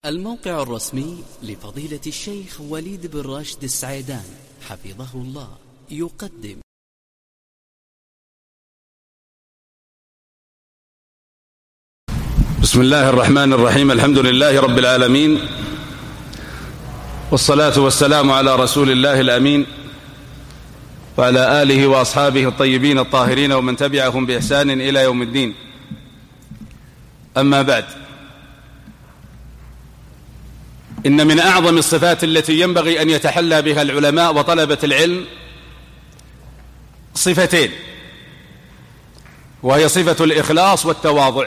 الموقع الرسمي لفضيلة الشيخ وليد بن راشد السعيدان حفظه الله يقدم. بسم الله الرحمن الرحيم. الحمد لله رب العالمين، والصلاة والسلام على رسول الله الأمين وعلى آله وأصحابه الطيبين الطاهرين ومن تبعهم بإحسان إلى يوم الدين. أما بعد، إن من أعظم الصفات التي ينبغي أن يتحلى بها العلماء وطلبة العلم صفتين، وهي صفة الإخلاص والتواضع.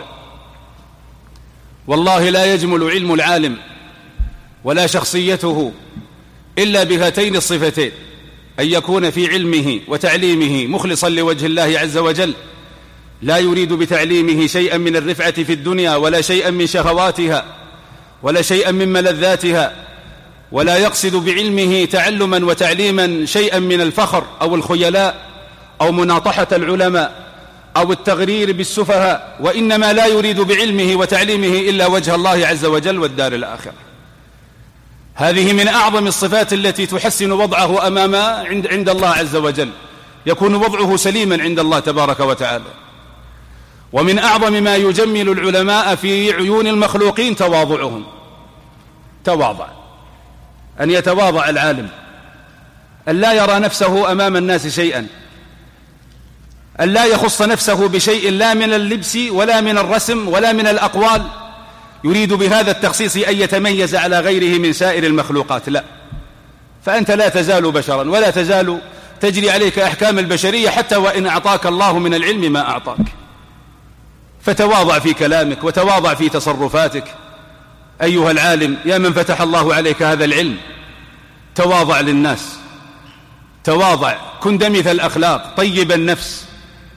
والله لا يجمل علم العالم ولا شخصيته إلا بهاتين الصفتين: أن يكون في علمه وتعليمه مخلصا لوجه الله عز وجل، لا يريد بتعليمه شيئا من الرفعة في الدنيا ولا شيئا من شهواتها ولا شيئا من ملذاتها، ولا يقصد بعلمه تعلما وتعليما شيئا من الفخر أو الخيلاء أو مناطحة العلماء أو التغرير بالسفهاء، وإنما لا يريد بعلمه وتعليمه إلا وجه الله عز وجل والدار الآخرة. هذه من أعظم الصفات التي تحسن وضعه أمام عند الله عز وجل، يكون وضعه سليما عند الله تبارك وتعالى. ومن أعظم ما يجمل العلماء في عيون المخلوقين تواضعهم. تواضع، أن يتواضع العالم، أن لا يرى نفسه أمام الناس شيئا، أن لا يخص نفسه بشيء لا من اللبس ولا من الرسم ولا من الأقوال يريد بهذا التخصيص أن يتميز على غيره من سائر المخلوقات. لا، فأنت لا تزال بشرا ولا تزال تجري عليك أحكام البشرية حتى وإن أعطاك الله من العلم ما أعطاك. فتواضع في كلامك وتواضع في تصرفاتك أيها العالم، يا من فتح الله عليك هذا العلم. تواضع للناس، تواضع، كن دمث الأخلاق، طيب النفس،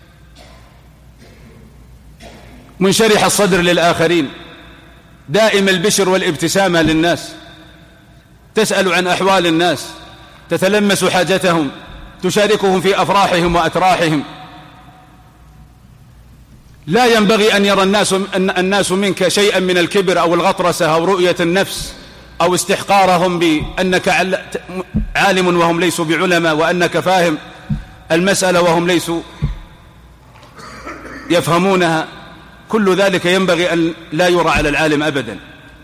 منشرح الصدر للآخرين، دائم البشر والابتسامة للناس، تسأل عن أحوال الناس، تتلمس حاجتهم، تشاركهم في أفراحهم وأتراحهم. لا ينبغي أن يرى الناس منك شيئا من الكبر أو الغطرسة أو رؤية النفس أو استحقارهم بأنك عالم وهم ليسوا بعلماء، وأنك فاهم المسألة وهم ليسوا يفهمونها. كل ذلك ينبغي أن لا يرى على العالم أبدا،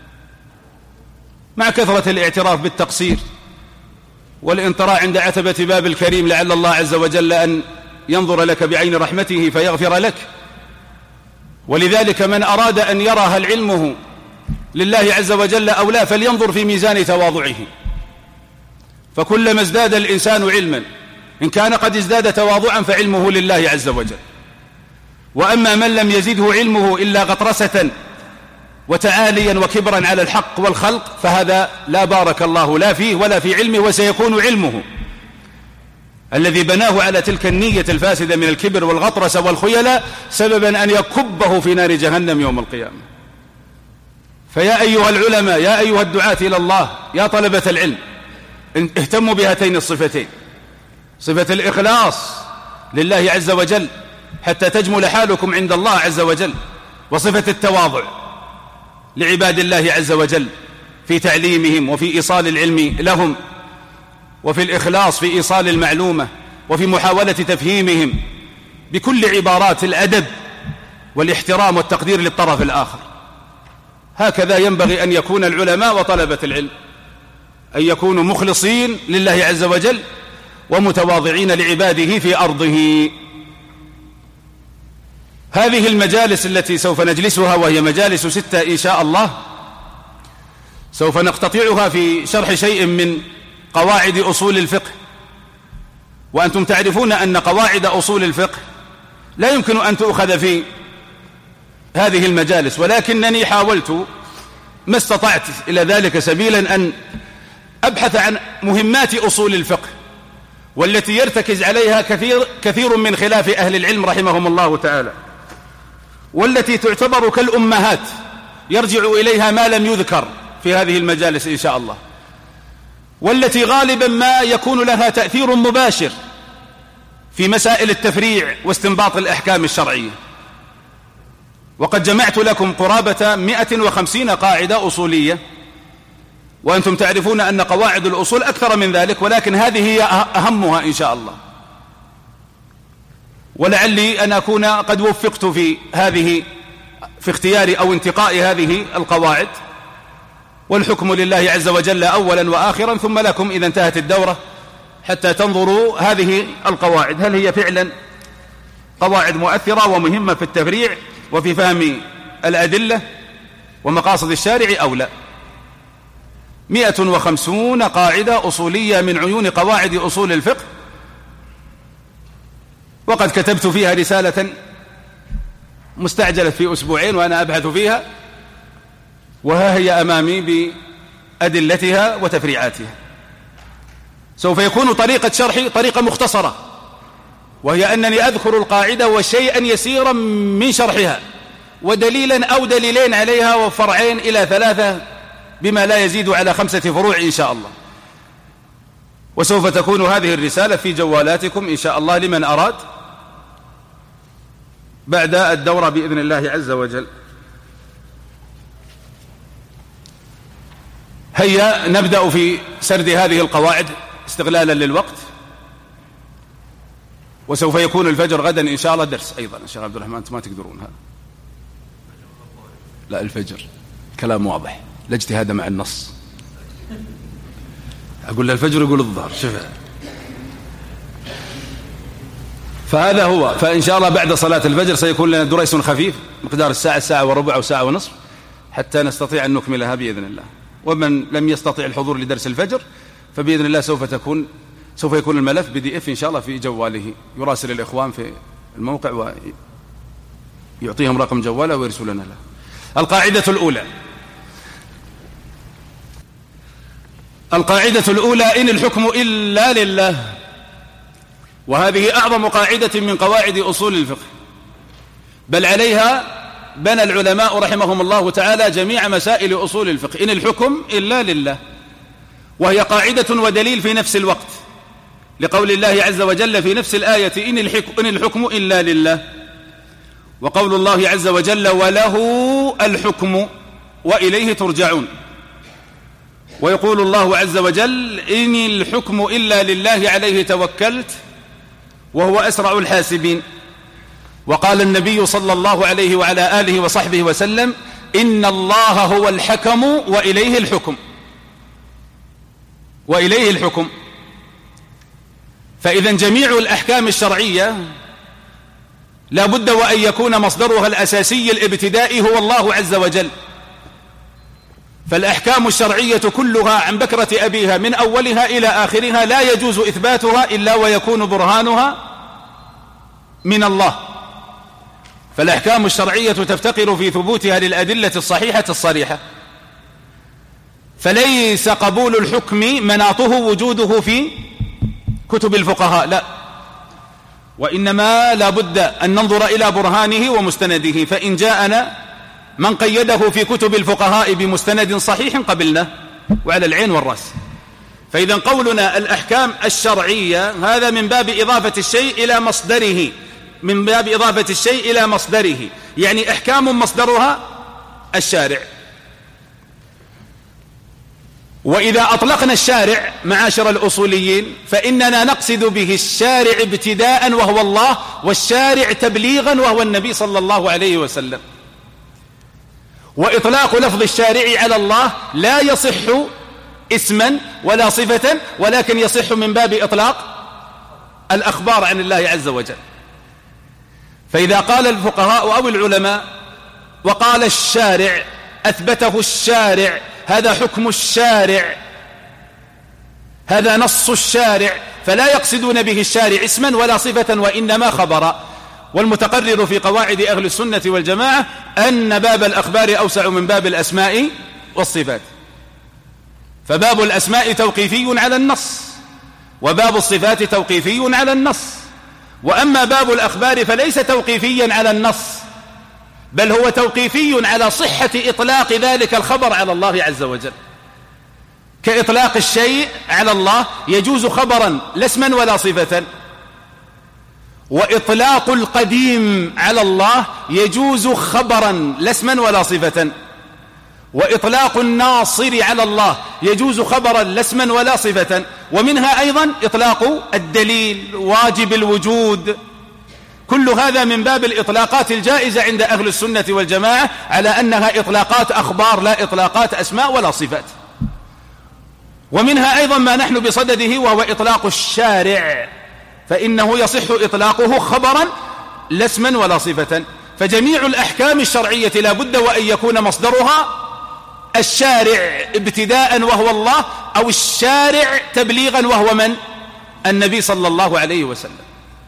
مع كثرة الاعتراف بالتقصير والانطراء عند عتبة باب الكريم، لعل الله عز وجل أن ينظر لك بعين رحمته فيغفر لك. ولذلك من أراد أن يرى هل علمه لله عز وجل أو لا فلينظر في ميزان تواضعه، فكلما ازداد الإنسان علما إن كان قد ازداد تواضعا فعلمه لله عز وجل. وأما من لم يزده علمه إلا غطرسة وتعاليا وكبرا على الحق والخلق فهذا لا بارك الله لا فيه ولا في علمه، وسيكون علمه الذي بناه على تلك النية الفاسدة من الكبر والغطرسة والخيلاء سببا أن يكبه في نار جهنم يوم القيامة. فيا أيها العلماء، يا أيها الدعاة إلى الله، يا طلبة العلم، اهتموا بهاتين الصفتين: صفة الإخلاص لله عز وجل حتى تجمل حالكم عند الله عز وجل، وصفة التواضع لعباد الله عز وجل في تعليمهم وفي إيصال العلم لهم، وفي الإخلاص في إيصال المعلومة، وفي محاولة تفهيمهم بكل عبارات الأدب والاحترام والتقدير للطرف الآخر. هكذا ينبغي أن يكون العلماء وطلبة العلم، أن يكونوا مخلصين لله عز وجل ومتواضعين لعباده في أرضه. هذه المجالس التي سوف نجلسها، وهي مجالس 6 إن شاء الله، سوف نقتطعها في شرح شيء من قواعد أصول الفقه. وأنتم تعرفون أن قواعد أصول الفقه لا يمكن أن تؤخذ في هذه المجالس، ولكنني حاولت ما استطعت إلى ذلك سبيلا أن أبحث عن مهمات أصول الفقه، والتي يرتكز عليها كثير من خلاف أهل العلم رحمهم الله تعالى، والتي تعتبر كالأمهات يرجع إليها ما لم يذكر في هذه المجالس إن شاء الله، والتي غالبا ما يكون لها تأثير مباشر في مسائل التفريع واستنباط الأحكام الشرعية. وقد جمعت لكم قرابة 150 قاعدة أصولية وأنتم تعرفون أن قواعد الأصول أكثر من ذلك، ولكن هذه هي أهمها إن شاء الله. ولعلي أن أكون قد وفقت في اختيار أو انتقاء هذه القواعد. والحكم لله عز وجل أولا وآخرا، ثم لكم إذا انتهت الدورة حتى تنظروا هذه القواعد هل هي فعلا قواعد مؤثرة ومهمة في التفريع وفي فهم الأدلة ومقاصد الشارع أو لا. 150 قاعدة أصولية من عيون قواعد أصول الفقه، وقد كتبت فيها رسالة مستعجلة في أسبوعين وأنا أبحث فيها، وها هي أمامي بأدلتها وتفريعاتها. سوف يكون طريقة شرحي طريقة مختصرة، وهي أنني أذكر القاعدة وشيئا يسيرا من شرحها، ودليلا أو دليلين عليها، وفرعين إلى 3 بما لا يزيد على 5 فروع إن شاء الله. وسوف تكون هذه الرسالة في جوالاتكم إن شاء الله لمن أراد بعد الدورة بإذن الله عز وجل. هيا نبدأ في سرد هذه القواعد استغلالا للوقت. وسوف يكون الفجر غدا إن شاء الله درس أيضا. الشيخ عبد الرحمن أنتم ما تقدرون هذا، لا الفجر كلام واضح، لا اجتهاد مع النص. أقول الفجر يقول الظهر، شوف. فهذا هو. فإن شاء الله بعد صلاة الفجر سيكون لنا دريس خفيف مقدار الساعة وربع أو ساعة ونصف، حتى نستطيع أن نكملها بإذن الله. ومن لم يستطيع الحضور لدرس الفجر فبإذن الله سوف يكون الملف PDF إن شاء الله في جواله، يراسل الإخوان في الموقع ويعطيهم رقم جواله ويرسلنا له. القاعدة الأولى إن الحكم إلا لله، وهذه أعظم قاعدة من قواعد أصول الفقه، بل عليها بنى العلماء رحمهم الله تعالى جميع مسائل أصول الفقه. إن الحكم إلا لله، وهي قاعدة ودليل في نفس الوقت، لقول الله عز وجل في نفس الآية إن الحكم إلا لله، وقول الله عز وجل وله الحكم وإليه ترجعون. ويقول الله عز وجل إن الحكم إلا لله عليه توكلت وهو أسرع الحاسبين. وقال النبي صلى الله عليه وعلى آله وصحبه وسلم إن الله هو الحكم وإليه الحكم. فإذا جميع الأحكام الشرعية لا بد وأن يكون مصدرها الأساسي الابتدائي هو الله عز وجل. فالأحكام الشرعية كلها عن بكرة أبيها من أولها إلى آخرها لا يجوز إثباتها إلا ويكون برهانها من الله. فالأحكام الشرعية تفتقر في ثبوتها للأدلة الصحيحة الصريحة، فليس قبول الحكم مناطه وجوده في كتب الفقهاء، لا، وإنما لا بد أن ننظر إلى برهانه ومستنده. فإن جاءنا من قيده في كتب الفقهاء بمستند صحيح قبلنا وعلى العين والرأس. فإذا قولنا الأحكام الشرعية هذا من باب إضافة الشيء إلى مصدره، يعني أحكام مصدرها الشارع. وإذا أطلقنا الشارع معاشر الأصوليين فإننا نقصد به الشارع ابتداء وهو الله، والشارع تبليغا وهو النبي صلى الله عليه وسلم. وإطلاق لفظ الشارع على الله لا يصح اسما ولا صفة، ولكن يصح من باب إطلاق الأخبار عن الله عز وجل. فإذا قال الفقهاء أو العلماء وقال الشارع أثبته الشارع، هذا حكم الشارع، هذا نص الشارع، فلا يقصدون به الشارع اسما ولا صفة وإنما خبرا. والمتقرر في قواعد أهل السنة والجماعة أن باب الأخبار أوسع من باب الأسماء والصفات، فباب الأسماء توقيفي على النص، وباب الصفات توقيفي على النص. وأما باب الأخبار فليس توقيفيا على النص، بل هو توقيفي على صحة إطلاق ذلك الخبر على الله عز وجل. كإطلاق الشيء على الله يجوز خبرا لا اسما ولا صفة، وإطلاق القديم على الله يجوز خبرا لا اسما ولا صفة، وإطلاق الناصر على الله يجوز خبرا لا اسما ولا صفة. ومنها أيضا إطلاق الدليل واجب الوجود. كل هذا من باب الإطلاقات الجائزة عند أهل السنة والجماعة على أنها إطلاقات أخبار لا إطلاقات أسماء ولا صفات. ومنها أيضا ما نحن بصدده وهو إطلاق الشارع، فإنه يصح إطلاقه خبرا لا اسما ولا صفة. فجميع الأحكام الشرعية لا بد وأن يكون مصدرها الشارع ابتداء وهو الله، أو الشارع تبليغا وهو من؟ النبي صلى الله عليه وسلم.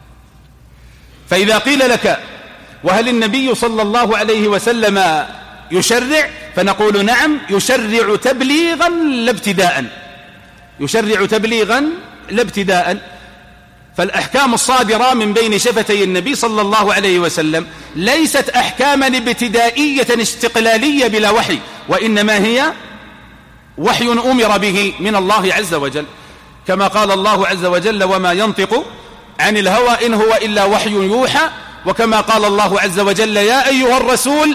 فإذا قيل لك وهل النبي صلى الله عليه وسلم يشرع؟ فنقول نعم، يشرع تبليغا لا ابتداء، يشرع تبليغا لا ابتداء. فالأحكام الصادرة من بين شفتي النبي صلى الله عليه وسلم ليست أحكاما ابتدائية استقلالية بلا وحي، وإنما هي وحي أمر به من الله عز وجل، كما قال الله عز وجل وما ينطق عن الهوى إن هو إلا وحي يوحى. وكما قال الله عز وجل يا أيها الرسول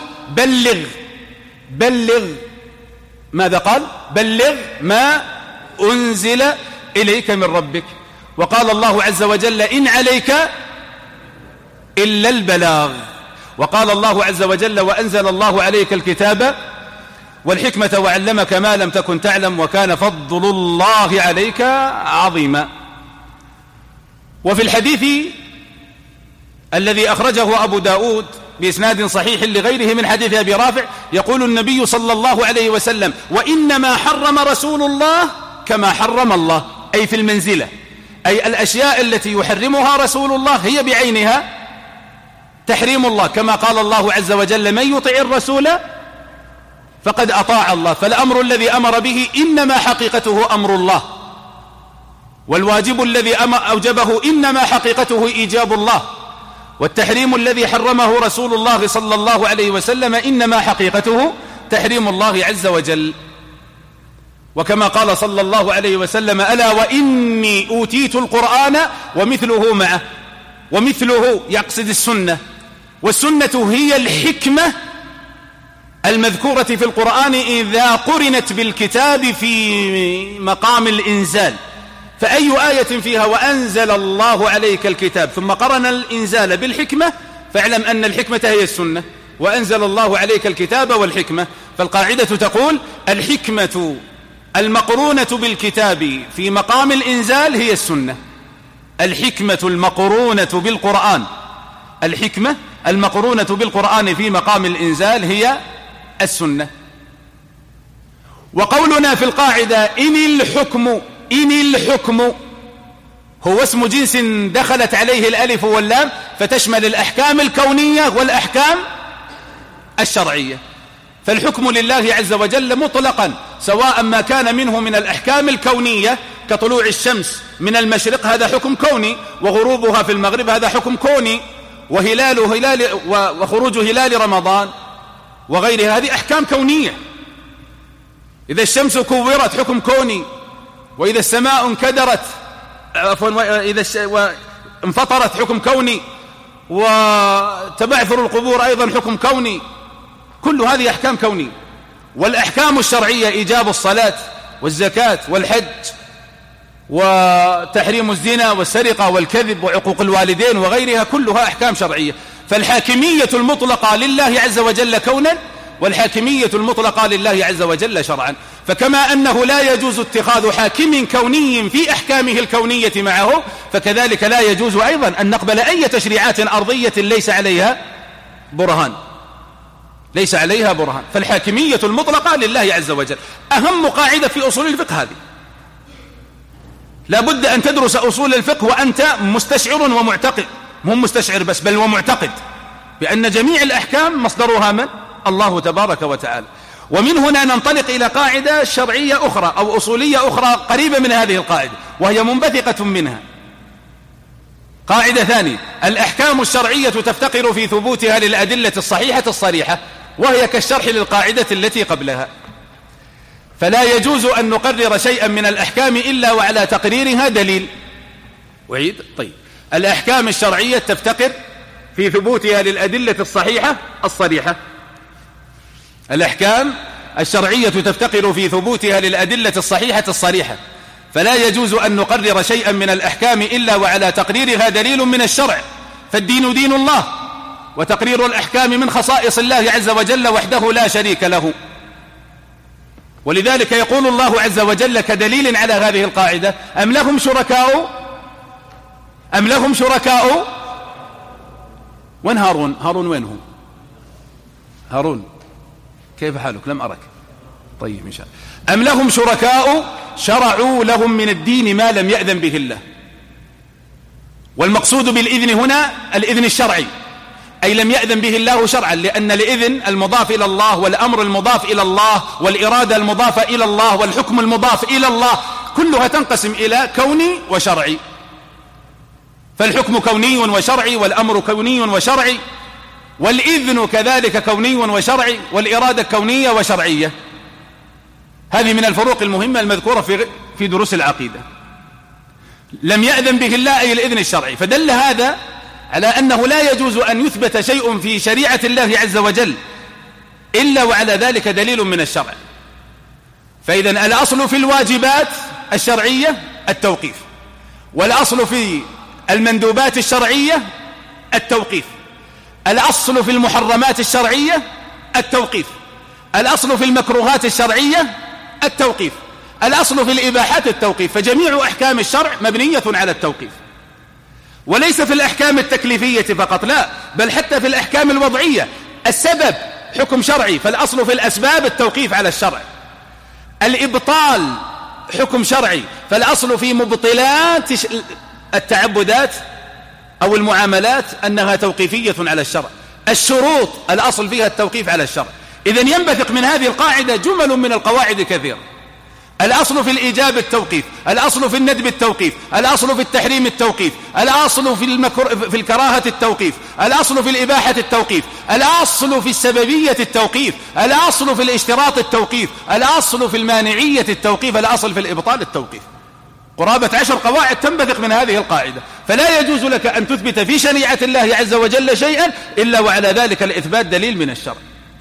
بلغ ماذا قال؟ بلغ ما أنزل إليك من ربك. وقال الله عز وجل إن عليك إلا البلاغ. وقال الله عز وجل وأنزل الله عليك الكتاب والحكمة وعلمك ما لم تكن تعلم وكان فضل الله عليك عظيما. وفي الحديث الذي أخرجه أبو داود بإسناد صحيح لغيره من حديث أبي رافع يقول النبي صلى الله عليه وسلم وإنما حرم رسول الله كما حرم الله، أي في المنزلة، أي الأشياء التي يحرمها رسول الله هي بعينها تحريم الله، كما قال الله عز وجل من يطع الرسول فقد أطاع الله. فالأمر الذي أمر به إنما حقيقته أمر الله، والواجب الذي أوجبه إنما حقيقته إيجاب الله، والتحريم الذي حرمه رسول الله صلى الله عليه وسلم إنما حقيقته تحريم الله عز وجل. وكما قال صلى الله عليه وسلم ألا وإني أوتيت القرآن ومثله معه، ومثله يقصد السنة، والسنة هي الحكمة المذكورة في القرآن إذا قرنت بالكتاب في مقام الإنزال. فأي آية فيها وأنزل الله عليك الكتاب ثم قرن الإنزال بالحكمة فاعلم أن الحكمة هي السنة، وأنزل الله عليك الكتاب والحكمة. فالقاعدة تقول الحكمة المقرونة بالكتاب في مقام الإنزال هي السنة، الحكمة المقرونة بالقرآن، الحكمة المقرونة بالقرآن في مقام الإنزال هي السنة. وقولنا في القاعدة إن الحكم هو اسم جنس دخلت عليه الألف واللام فتشمل الأحكام الكونية والأحكام الشرعية. فالحكم لله عز وجل مطلقا سواء ما كان منه من الأحكام الكونية كطلوع الشمس من المشرق هذا حكم كوني، وغروبها في المغرب هذا حكم كوني، وخروج هلال رمضان وغيرها هذه أحكام كونية. إذا الشمس كورت حكم كوني، وإذا السماء انكدرت إذا انفطرت حكم كوني، وتبعثر القبور أيضا حكم كوني. كل هذه أحكام كونية. والأحكام الشرعية إيجاب الصلاة والزكاة والحج وتحريم الزنا والسرقة والكذب وعقوق الوالدين وغيرها كلها أحكام شرعية. فالحاكمية المطلقة لله عز وجل كونا، والحاكمية المطلقة لله عز وجل شرعا. فكما أنه لا يجوز اتخاذ حاكم كوني في أحكامه الكونية معه، فكذلك لا يجوز أيضا أن نقبل أي تشريعات أرضية ليس عليها برهان، ليس عليها برهان. فالحاكمية المطلقة لله عز وجل. أهم قاعدة في أصول الفقه هذه، لا بد أن تدرس أصول الفقه وأنت مستشعر ومعتقد، مو مستشعر بس بل ومعتقد بأن جميع الأحكام مصدرها من؟ الله تبارك وتعالى. ومن هنا ننطلق إلى قاعدة شرعية أخرى أو أصولية أخرى قريبة من هذه القاعدة وهي منبثقة منها. قاعدة ثانية: الأحكام الشرعية تفتقر في ثبوتها للأدلة الصحيحة الصريحة، وهي كالشرح للقاعدة التي قبلها. فلا يجوز أن نقرر شيئا من الأحكام إلا وعلى تقريرها دليل. وعيد طيب، الأحكام الشرعية تفتقر في ثبوتها للأدلة الصحيحة الصريحة. الأحكام الشرعية تفتقر في ثبوتها للأدلة الصحيحة الصريحة، فلا يجوز أن نقرر شيئا من الأحكام إلا وعلى تقريرها دليل من الشرع، فالدين دين الله، وتقرير الأحكام من خصائص الله عز وجل وحده لا شريك له. ولذلك يقول الله عز وجل كدليل على هذه القاعدة: أم لهم شركاء وين هارون وين هو؟ هارون كيف حالك؟ لم أرك. طيب إن شاء الله. أم لهم شركاء شرعوا لهم من الدين ما لم يأذن به الله. والمقصود بالإذن هنا الإذن الشرعي، أي لم يأذن به الله شرعا، لأن الإذن المضاف إلى الله، والأمر المضاف إلى الله، والإرادة المضافة إلى الله، والحكم المضاف إلى الله، كلها تنقسم إلى كوني وشرعي. فالحكم كوني وشرعي، والأمر كوني وشرعي، والإذن كذلك كوني وشرعي، والإرادة كونية وشرعية. هذه من الفروق المهمة المذكورة في دروس العقيدة. لم يأذن به الله أي الإذن الشرعي، فدل هذا على أنه لا يجوز أن يثبت شيء في شريعة الله عز وجل إلا وعلى ذلك دليل من الشرع. فإذا الأصل في الواجبات الشرعية التوقيف، والأصل في المندوبات الشرعية التوقيف، الأصل في المحرمات الشرعية التوقيف، الأصل في المكروهات الشرعية التوقيف، الأصل في الإباحات التوقيف. فجميع أحكام الشرع مبنية على التوقيف، وليس في الأحكام التكليفية فقط، لا، بل حتى في الأحكام الوضعية. السبب حكم شرعي، فالأصل في الأسباب التوقيف على الشرع. الإبطال حكم شرعي، فالأصل في مبطلات التعبدات أو المعاملات أنها توقيفية على الشرع. الشروط الأصل فيها التوقيف على الشرع. إذن ينبثق من هذه القاعدة جمل من القواعد كثيرة. الأصل في الإيجاب التوقيف، الأصل في الندب التوقيف، الأصل في التحريم التوقيف، الأصل في الكراهة التوقيف، الأصل في الإباحة التوقيف، الأصل في السببية التوقيف، الأصل في الاشتراط التوقيف، الأصل في المانعية التوقيف، الأصل في الإبطال التوقيف. قرابة 10 قواعد تنبثق من هذه القاعدة. فلا يجوز لك أن تثبت في شريعة الله عز وجل شيئا إلا وعلى ذلك الإثبات دليل من الشرع.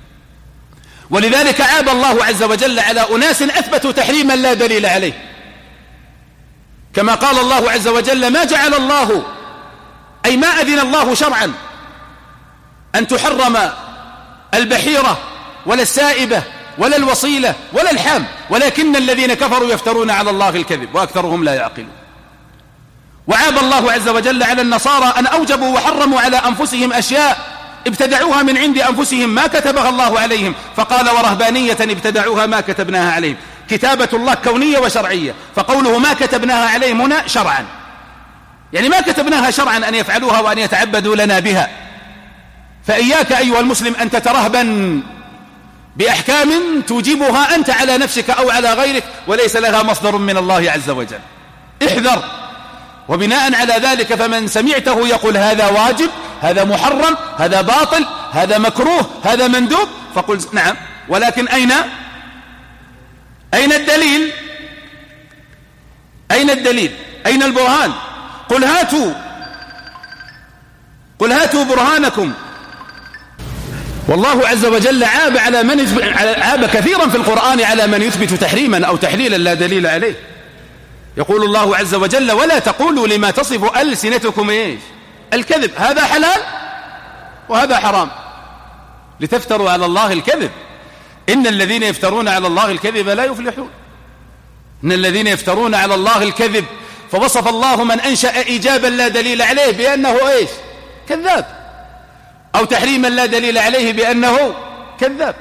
ولذلك عاب الله عز وجل على أناس أثبتوا تحريما لا دليل عليه، كما قال الله عز وجل: ما جعل الله، أي ما أذن الله شرعا أن تحرم البحيرة ولا السائبة ولا الوصيلة ولا الحام، ولكن الذين كفروا يفترون على الله الكذب وأكثرهم لا يعقلون. وعاب الله عز وجل على النصارى أن أوجبوا وحرموا على أنفسهم أشياء ابتدعوها من عند أنفسهم ما كتبها الله عليهم، فقال: ورهبانية ابتدعوها ما كتبناها عليهم. كتابة الله كونية وشرعية، فقوله ما كتبناها عليهم هنا شرعا، يعني ما كتبناها شرعا أن يفعلوها وأن يتعبدوا لنا بها. فإياك أيها المسلم أن تترهبن بأحكام توجبها أنت على نفسك أو على غيرك وليس لها مصدر من الله عز وجل. احذر. وبناء على ذلك فمن سمعته يقول هذا واجب، هذا محرم، هذا باطل، هذا مكروه، هذا مندوب، فقل نعم، ولكن أين الدليل؟ أين الدليل؟ أين البرهان؟ قل هاتوا برهانكم. والله عز وجل عاب كثيرا في القرآن على من يثبت تحريما أو تحليلا لا دليل عليه. يقول الله عز وجل: ولا تقولوا لما تصف ألسنتكم الكذب، هذا حلال وهذا حرام، لتفتروا على الله الكذب. إن الذين يفترون على الله الكذب لا يفلحون. إن الذين يفترون على الله الكذب، فوصف الله من أنشأ إيجابا لا دليل عليه بأنه كذاب، أو تحريما لا دليل عليه بأنه كذاب.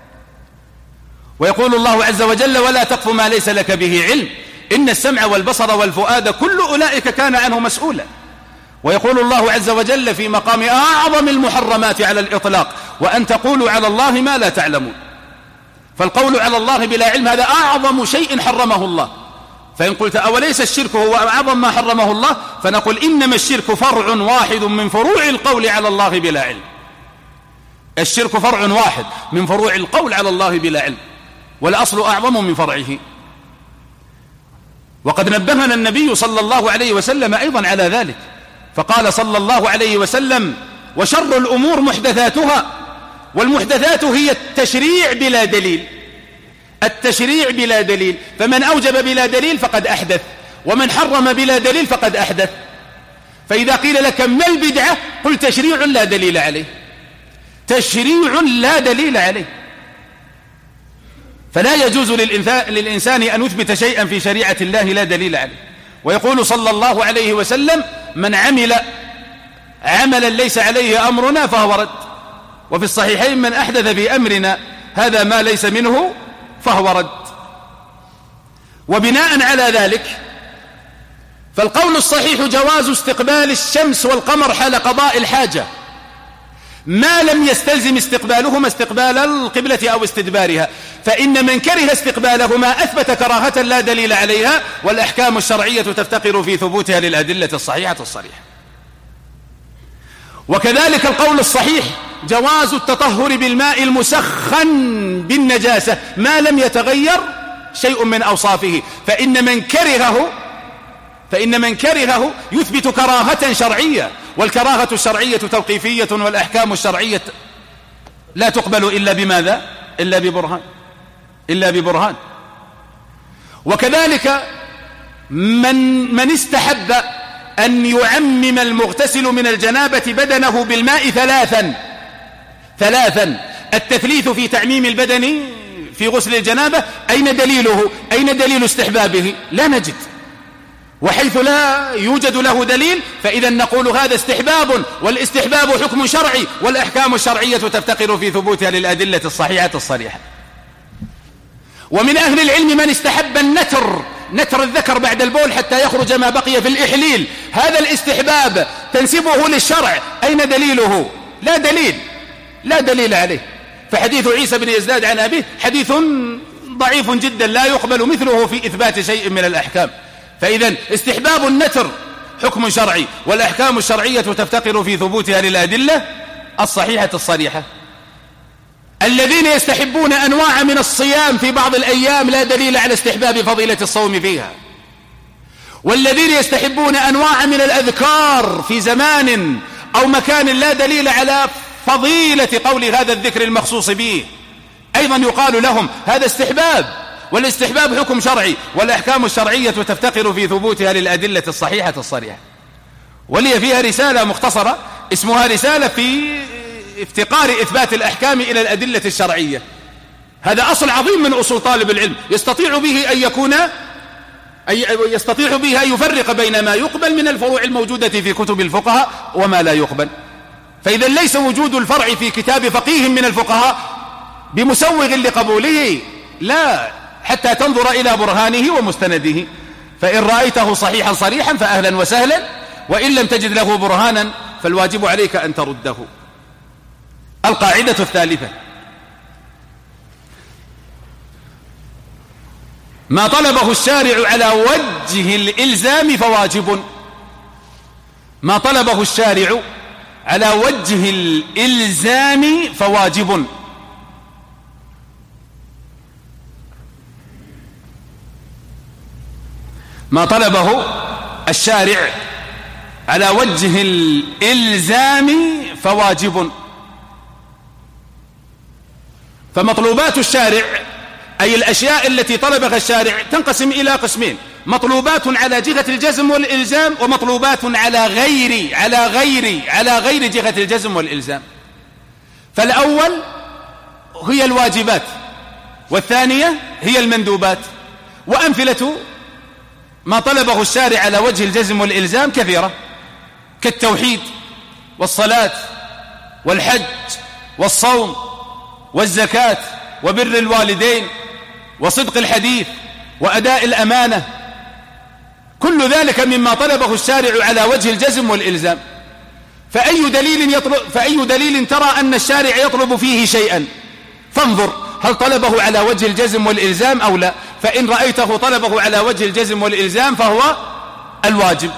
ويقول الله عز وجل: ولا تقف ما ليس لك به علم إن السمع والبصر والفؤاد كل أولئك كان عنه مسؤولا. ويقول الله عز وجل في مقام أعظم المحرمات على الإطلاق: وأن تقولوا على الله ما لا تعلمون. فالقول على الله بلا علم هذا أعظم شيء حرمه الله. فإن قلت أوليس الشرك هو أعظم ما حرمه الله، فنقول إنما الشرك فرع واحد من فروع القول على الله بلا علم. الشرك فرع واحد من فروع القول على الله بلا علم، والأصل أعظم من فرعه. وقد نبهنا النبي صلى الله عليه وسلم أيضا على ذلك، فقال صلى الله عليه وسلم: وشر الأمور محدثاتها، والمحدثات هي التشريع بلا دليل. التشريع بلا دليل، فمن أوجب بلا دليل فقد أحدث، ومن حرم بلا دليل فقد أحدث. فإذا قيل لك ما البدعة قل تشريع لا دليل عليه، تشريع لا دليل عليه. فلا يجوز للإنسان أن يثبت شيئا في شريعة الله لا دليل عليه. ويقول صلى الله عليه وسلم: من عمل عملا ليس عليه أمرنا فهو رد. وفي الصحيحين: من أحدث في أمرنا هذا ما ليس منه فهو رد. وبناء على ذلك فالقول الصحيح جواز استقبال الشمس والقمر حال قضاء الحاجة ما لم يستلزم استقبالهما استقبال القبلة أو استدبارها، فإن من كره استقبالهما أثبت كراهة لا دليل عليها، والأحكام الشرعية تفتقر في ثبوتها للأدلة الصحيحة الصريحة. وكذلك القول الصحيح جواز التطهر بالماء المسخن بالنجاسة ما لم يتغير شيء من أوصافه، فإن من كرهه يثبت كراهة شرعية، والكراهة الشرعية توقيفية، والأحكام الشرعية لا تقبل إلا بماذا؟ إلا ببرهان. وكذلك من استحب أن يعمم المغتسل من الجنابة بدنه بالماء ثلاثا التثليث في تعميم البدن في غسل الجنابة، أين دليله؟ أين دليل استحبابه؟ لا نجد. وحيث لا يوجد له دليل فإذا نقول هذا استحباب، والاستحباب حكم شرعي، والأحكام الشرعية تفتقر في ثبوتها للأدلة الصحيحة الصريحة. ومن أهل العلم من استحب نتر الذكر بعد البول حتى يخرج ما بقي في الإحليل، هذا الاستحباب تنسبه للشرع، أين دليله؟ لا دليل عليه. فحديث عيسى بن يزداد عن أبيه حديث ضعيف جدا لا يقبل مثله في إثبات شيء من الأحكام. فإذا استحباب النتر حكم شرعي، والأحكام الشرعية تفتقر في ثبوتها للأدلة الصحيحة الصريحة. الذين يستحبون أنواع من الصيام في بعض الأيام لا دليل على استحباب فضيلة الصوم فيها، والذين يستحبون أنواع من الأذكار في زمان أو مكان لا دليل على فضيلة قول هذا الذكر المخصوص به، أيضا يقال لهم هذا استحباب، والاستحباب حكم شرعي، والأحكام الشرعية تفتقر في ثبوتها للأدلة الصحيحة الصريحة. ولي فيها رسالة مختصرة اسمها رسالة في افتقار إثبات الأحكام إلى الأدلة الشرعية. هذا أصل عظيم من أصول طالب العلم، يستطيع به أن يفرق بين ما يقبل من الفروع الموجودة في كتب الفقهاء وما لا يقبل. فإذا ليس وجود الفرع في كتاب فقيه من الفقهاء بمسوغ لقبوله، لا، حتى تنظر إلى برهانه ومستنده. فإن رأيته صحيحا صريحا فأهلا وسهلا، وإن لم تجد له برهانا فالواجب عليك أن ترده. القاعدة الثالثة: ما طلبه الشارع على وجه الإلزام فواجب. ما طلبه الشارع على وجه الإلزام فواجب. ما طلبه الشارع على وجه الإلزام فواجب. فمطلوبات الشارع أي الأشياء التي طلبها الشارع تنقسم إلى قسمين: مطلوبات على جهة الجزم والإلزام، ومطلوبات على غير جهة الجزم والإلزام. فالأول هي الواجبات، والثانية هي المندوبات. وأمثلة ما طلبه الشارع على وجه الجزم والإلزام كثيرة، كالتوحيد والصلاة والحج والصوم والزكاة وبر الوالدين وصدق الحديث وأداء الأمانة، كل ذلك مما طلبه الشارع على وجه الجزم والإلزام. فأي دليل ترى أن الشارع يطلب فيه شيئا فانظر هل طلبه على وجه الجزم والإلزام أو لا. فإن رأيته طلبه على وجه الجزم والإلزام فهو الواجب.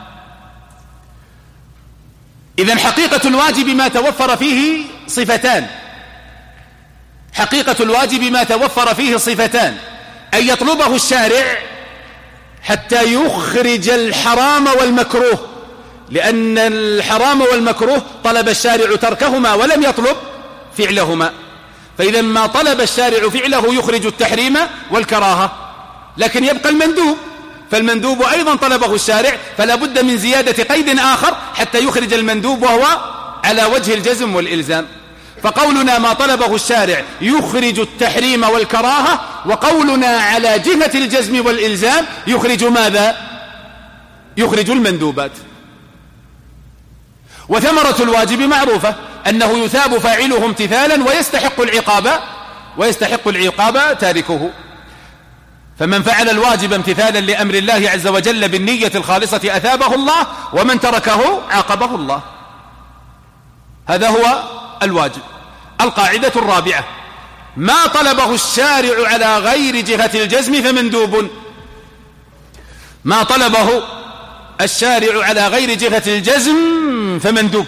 إذن حقيقة الواجب ما توفر فيه صفتان. حقيقة الواجب ما توفر فيه صفتان: أن يطلبه الشارع حتى يخرج الحرام والمكروه، لأن الحرام والمكروه طلب الشارع تركهما ولم يطلب فعلهما. فإذا ما طلب الشارع فعله يخرج التحريم والكراهة، لكن يبقى المندوب، فالمندوب أيضا طلبه الشارع، فلا بد من زيادة قيد آخر حتى يخرج المندوب وهو على وجه الجزم والإلزام. فقولنا ما طلبه الشارع يخرج التحريم والكراهة، وقولنا على جهة الجزم والإلزام يخرج ماذا؟ يخرج المندوبات. وثمرة الواجب معروفة، أنه يثاب فاعله امتثالا ويستحق العقاب تاركه. فمن فعل الواجب امتثالا لأمر الله عز وجل بالنية الخالصة أثابه الله، ومن تركه عاقبه الله. هذا هو الواجب. القاعدة الرابعة: ما طلبه الشارع على غير جهة الجزم فمندوب. ما طلبه الشارع على غير جهة الجزم فمندوب.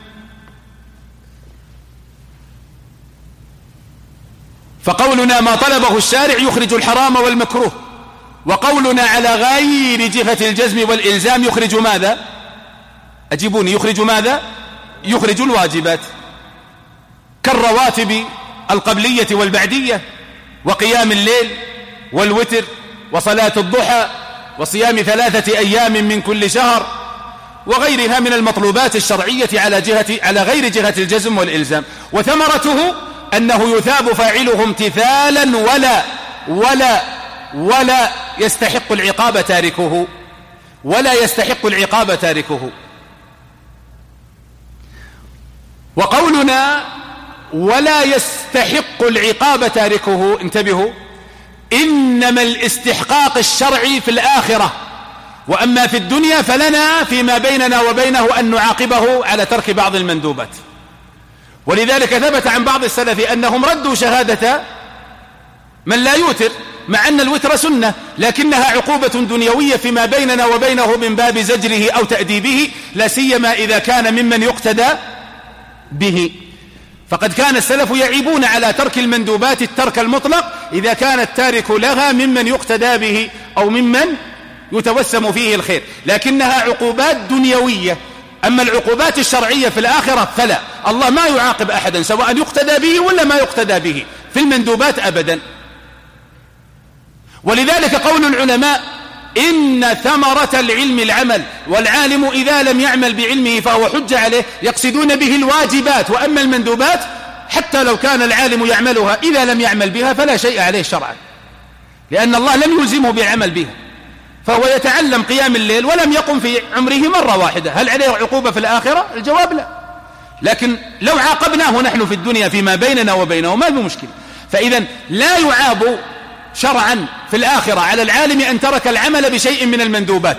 فقولنا ما طلبه الشارع يخرج الحرام والمكروه، وقولنا على غير جهة الجزم والإلزام يخرج ماذا؟ أجيبوني، يخرج ماذا؟ يخرج الواجبات، كالرواتب القبلية والبعدية، وقيام الليل والوتر، وصلاة الضحى، وصيام 3 أيام من كل شهر، وغيرها من المطلوبات الشرعية على غير جهة الجزم والإلزام. وثمرته أنه يثاب فاعله امتثالا ولا يستحق العقاب تاركه. وقولنا ولا يستحق العقاب تاركه، انتبهوا، إنما الاستحقاق الشرعي في الآخرة، وأما في الدنيا فلنا فيما بيننا وبينه أن نعاقبه على ترك بعض المندوبات. ولذلك ثبت عن بعض السلف أنهم ردوا شهادة من لا يوتر، مع أن الوتر سنة، لكنها عقوبة دنيوية فيما بيننا وبينه من باب زجره أو تأديبه، لا سيما إذا كان ممن يقتدى به. فقد كان السلف يعيبون على ترك المندوبات الترك المطلق إذا كان التارك لها ممن يقتدى به أو ممن يتوسم فيه الخير، لكنها عقوبات دنيوية. أما العقوبات الشرعية في الآخرة فلا، الله ما يعاقب أحدا سواء يقتدى به ولا ما يقتدى به في المندوبات أبدا. ولذلك قول العلماء: إن ثمرة العلم العمل، والعالم إذا لم يعمل بعلمه فهو حج عليه، يقصدون به الواجبات. وأما المندوبات حتى لو كان العالم يعملها إذا لم يعمل بها فلا شيء عليه شرعا، لأن الله لم يلزمه بالعمل بها، فهو يتعلم قيام الليل ولم يقم في عمره مرة واحدة، هل عليه عقوبة في الآخرة؟ الجواب لا. لكن لو عاقبناه نحن في الدنيا فيما بيننا وبينه ما في مشكلة. فإذا لا يعاب شرعا في الآخرة على العالم أن ترك العمل بشيء من المندوبات،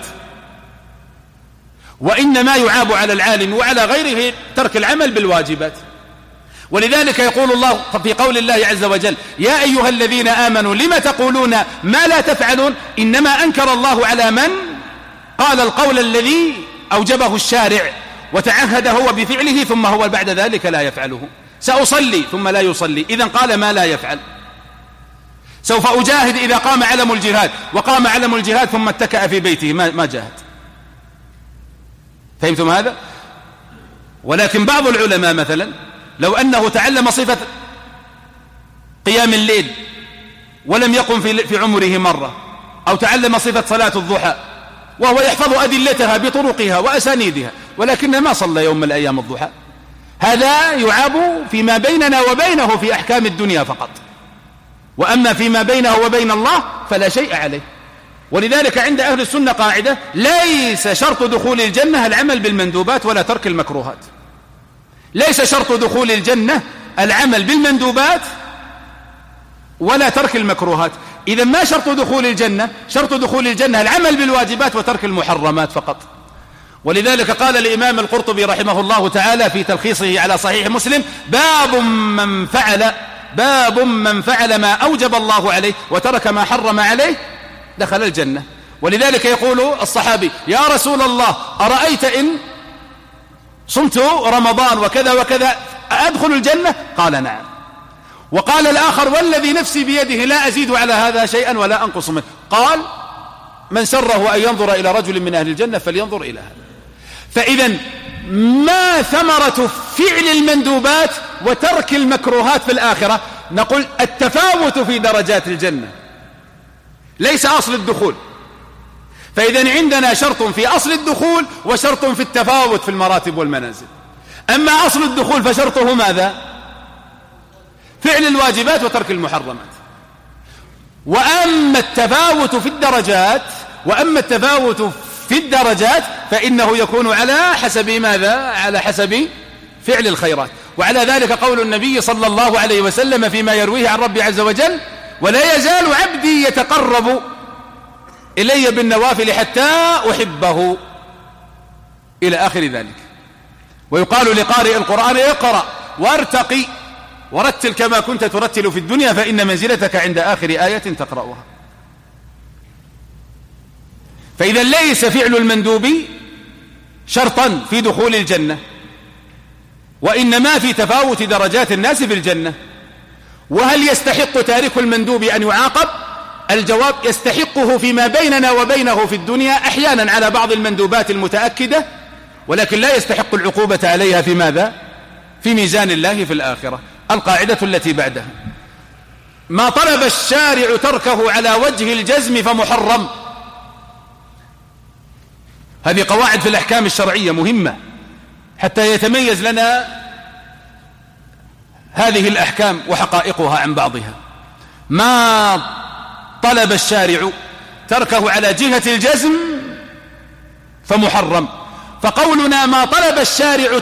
وإنما يعاب على العالم وعلى غيره ترك العمل بالواجبات. ولذلك يقول الله في قول الله عز وجل: يا أيها الذين آمنوا لم تقولون ما لا تفعلون. إنما أنكر الله على من قال القول الذي أوجبه الشارع وتعهد هو بفعله ثم هو بعد ذلك لا يفعله. سأصلي ثم لا يصلي، إذن قال ما لا يفعل. سوف أجاهد إذا قام علم الجهاد، وقام علم الجهاد ثم اتكأ في بيته ما جاهد. فهمتم هذا؟ ولكن بعض العلماء مثلا لو أنه تعلم صفة قيام الليل ولم يقم في عمره مرة، أو تعلم صفة صلاة الضحى وهو يحفظ أدلتها بطرقها وأسانيدها ولكن ما صلى يوم من الأيام الضحى، هذا يعاب فيما بيننا وبينه في أحكام الدنيا فقط، وأما فيما بينه وبين الله فلا شيء عليه. ولذلك عند أهل السنة قاعدة: ليس شرط دخول الجنة العمل بالمندوبات ولا ترك المكروهات. ليس شرط دخول الجنة العمل بالمندوبات ولا ترك المكروهات. إذا ما شرط دخول الجنة؟ شرط دخول الجنة العمل بالواجبات وترك المحرمات فقط. ولذلك قال الإمام القرطبي رحمه الله تعالى في تلخيصه على صحيح مسلم: باب من فعل ما أوجب الله عليه وترك ما حرم عليه دخل الجنة. ولذلك يقول الصحابي: يا رسول الله أرأيت إن صمت رمضان وكذا وكذا أدخل الجنة؟ قال نعم. وقال الآخر: والذي نفسي بيده لا أزيد على هذا شيئا ولا أنقص منه. قال: من سره أن ينظر إلى رجل من أهل الجنة فلينظر إلى هذا. فإذا ما ثمرة فعل المندوبات وترك المكروهات في الآخرة؟ نقول التفاوت في درجات الجنة ليس أصل الدخول. فإذا عندنا شرط في أصل الدخول وشرط في التفاوت في المراتب والمنازل. أما أصل الدخول فشرطه ماذا؟ فعل الواجبات وترك المحرمات. وأما التفاوت في الدرجات فإنه يكون على حسب ماذا؟ على حسب فعل الخيرات. وعلى ذلك قول النبي صلى الله عليه وسلم فيما يرويه عن ربي عز وجل: ولا يزال عبدي يتقرب إلي بالنوافل حتى أحبه، إلى آخر ذلك. ويقال لقارئ القرآن: اقرأ وارتقي ورتل كما كنت ترتل في الدنيا فإن منزلتك عند آخر آية تقرأها. فإذا ليس فعل المندوب شرطا في دخول الجنة، وإنما في تفاوت درجات الناس في الجنة. وهل يستحق تارك المندوب أن يعاقب؟ الجواب: يستحقه فيما بيننا وبينه في الدنيا أحيانا على بعض المندوبات المتأكدة، ولكن لا يستحق العقوبة عليها في ماذا؟ في ميزان الله في الآخرة. القاعدة التي بعدها: ما طلب الشارع تركه على وجه الجزم فمحرم. هذه قواعد في الأحكام الشرعية مهمة حتى يتميز لنا هذه الأحكام وحقائقها عن بعضها. ما طلب الشارع تركه على جهة الجزم فمحرم. فقولنا ما طلب الشارع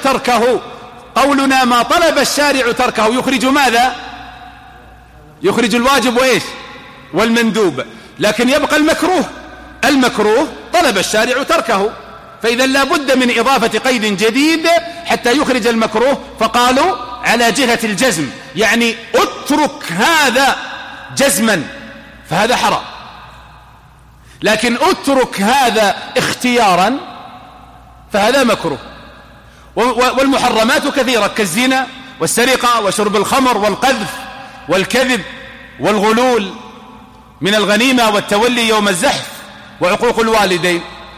تركه يخرج ماذا؟ يخرج الواجب وإيش؟ والمندوب. لكن يبقى المكروه طلب الشارع تركه. فإذا لا بد من إضافة قيد جديد حتى يخرج المكروه، فقالوا على جهة الجزم، يعني اترك هذا جزما فهذا حرام، لكن اترك هذا اختيارا فهذا مكروه. والمحرمات كثيرة كالزنا والسرقة وشرب الخمر والقذف والكذب والغلول من الغنيمة والتولي يوم الزحف وعقوق الوالدين.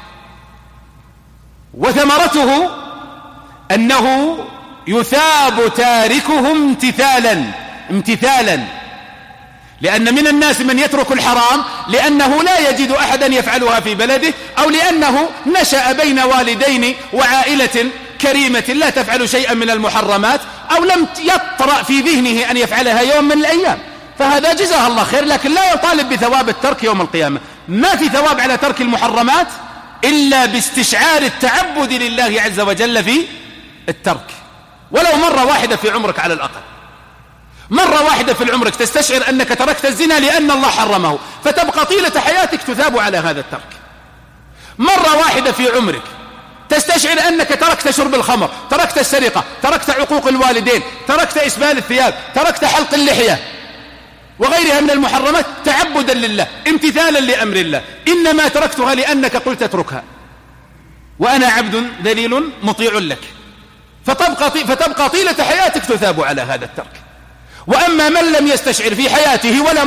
وثمرته أنه يثاب تاركه امتثالا، لأن من الناس من يترك الحرام لأنه لا يجد أحدا يفعلها في بلده، أو لأنه نشأ بين والدين وعائلة كريمة لا تفعل شيئا من المحرمات، أو لم يطرأ في ذهنه أن يفعلها يوم من الأيام، فهذا جزاه الله خير، لكن لا يطالب بثواب الترك يوم القيامة. ما في ثواب على ترك المحرمات إلا باستشعار التعبد لله عز وجل في الترك، ولو مرة واحدة في عمرك على الأقل. مرة واحدة في عمرك تستشعر أنك تركت الزنا لأن الله حرمه، فتبقى طيلة حياتك تثاب على هذا الترك. مرة واحدة في عمرك تستشعر أنك تركت شرب الخمر، تركت السرقة، تركت عقوق الوالدين، تركت إسبال الثياب، تركت حلق اللحية وغيرها من المحرمات تعبدا لله امتثالا لأمر الله. إنما تركتها لأنك قلت اتركها وأنا عبد ذليل مطيع لك، فتبقى طيلة حياتك تثاب على هذا الترك. وأما من لم يستشعر في حياته ولا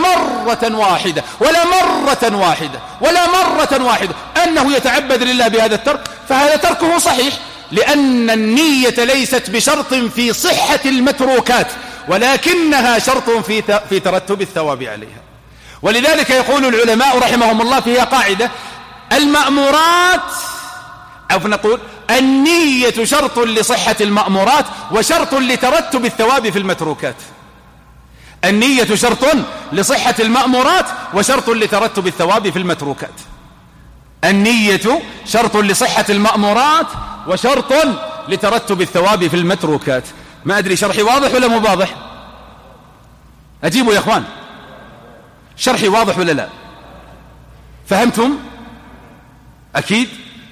مرة واحدة أنه يتعبد لله بهذا الترك، فهذا تركه صحيح، لأن النية ليست بشرط في صحة المتروكات، ولكنها شرط في ترتب الثواب عليها. ولذلك يقول العلماء رحمهم الله فيها قاعدة: المأمورات، أو نقول النية شرط لصحة المأمورات وشرط لترتب الثواب في المتروكات. النية شرط لصحة المأمورات وشرط لترتب الثواب في المتروكات. النية شرط لصحة المأمورات وشرط لترتب الثواب في المتروكات. ما أدري شرحي واضح ولا مو واضح؟ أجيبوا يا أخوان، شرحي واضح ولا لا؟ فهمتم؟ أكيد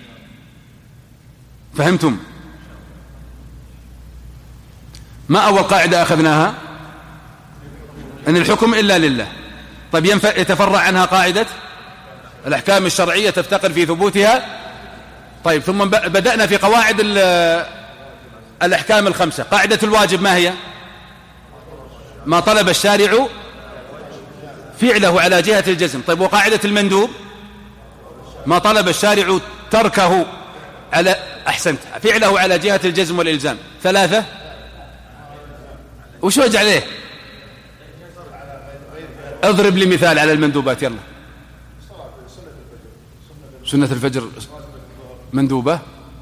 فهمتم. ما أول قاعدة أخذناها؟ أن الحكم إلا لله. طيب يتفرع عنها قاعدة الأحكام الشرعية تفتقر في ثبوتها. طيب ثم بدأنا في قواعد الأحكام الخمسة. قاعدة الواجب ما هي؟ ما طلب الشارع فعله على جهة الجزم. طيب وقاعدة المندوب؟ ما طلب الشارع تركه على فعله على جهة الجزم والإلزام. ثلاثة وش وجه عليه؟ اضرب لي مثال على المندوبات يلا. سنة الفجر مندوبة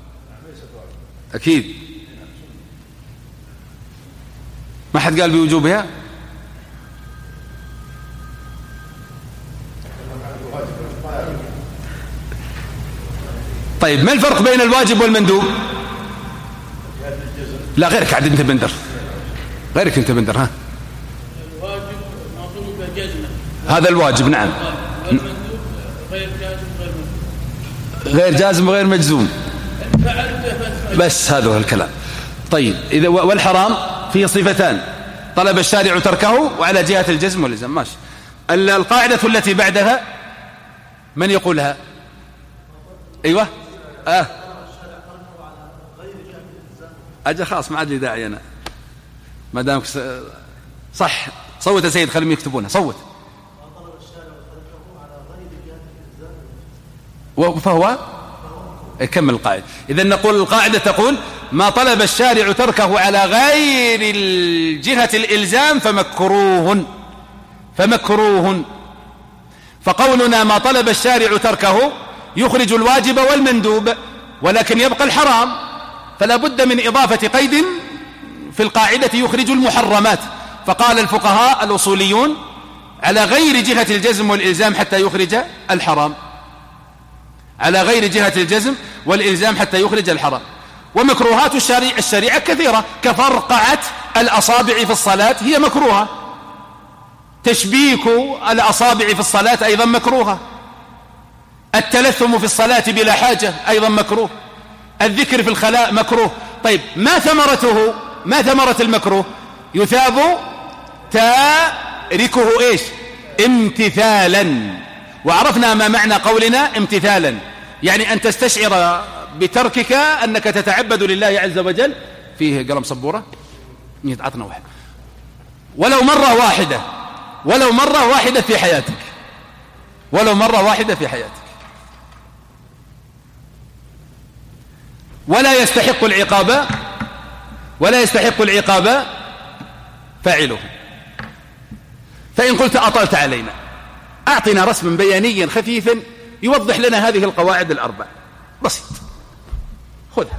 أكيد، ما حد قال بوجوبها. طيب ما الفرق بين الواجب والمندوب؟ لا غيرك عاد انت بندر، غيرك انت بندر. ها الواجب مطلوب جزمة، هذا الواجب نعم، والمندوب غير جازم غير جازم وغير مجزوم، بس هذا هو الكلام. طيب إذا والحرام فيه صفتان، طلب الشارع تركه وعلى جهة الجزم والإلزام. ماشي. القاعدة التي بعدها من يقولها؟ أيوة أجل خلاص ما عاد لي داعي أنا ما دامك صح. صوت يا سيد خليهم يكتبونها، صوت. فهو كمل القاعدة. إذن نقول القاعدة تقول ما طلب الشارع تركه على غير جهة الإلزام فمكروه. فقولنا ما طلب الشارع تركه يخرج الواجب والمندوب، ولكن يبقى الحرام، فلا بد من إضافة قيد في القاعدة يخرج المحرمات. فقال الفقهاء الأصوليون على غير جهة الجزم والإلزام حتى يخرج الحرام، على غير جهة الجزم والإلزام حتى يخرج الحرام. ومكروهات الشريعة كثيرة، كفرقعة الأصابع في الصلاة هي مكروهة، تشبيك الأصابع في الصلاة أيضا مكروهة، التلثم في الصلاة بلا حاجة أيضا مكروه، الذكر في الخلاء مكروه. طيب ما ثمرته؟ ما ثمرة المكروه؟ يثاب تاركه إيش؟ امتثالا. وعرفنا ما معنى قولنا امتثالا، يعني أن تستشعر بتركك أنك تتعبد لله عز وجل. فيه قلم صبورة يتعطنا واحد، ولو مرة واحدة، ولو مرة واحدة في حياتك، ولو مرة واحدة في حياتك. ولا يستحق العقاب، ولا يستحق العقاب فاعله. فإن قلت أطلت علينا، أعطنا رسما بيانيا خفيفا يوضح لنا هذه القواعد الأربع، بسيط، خذها.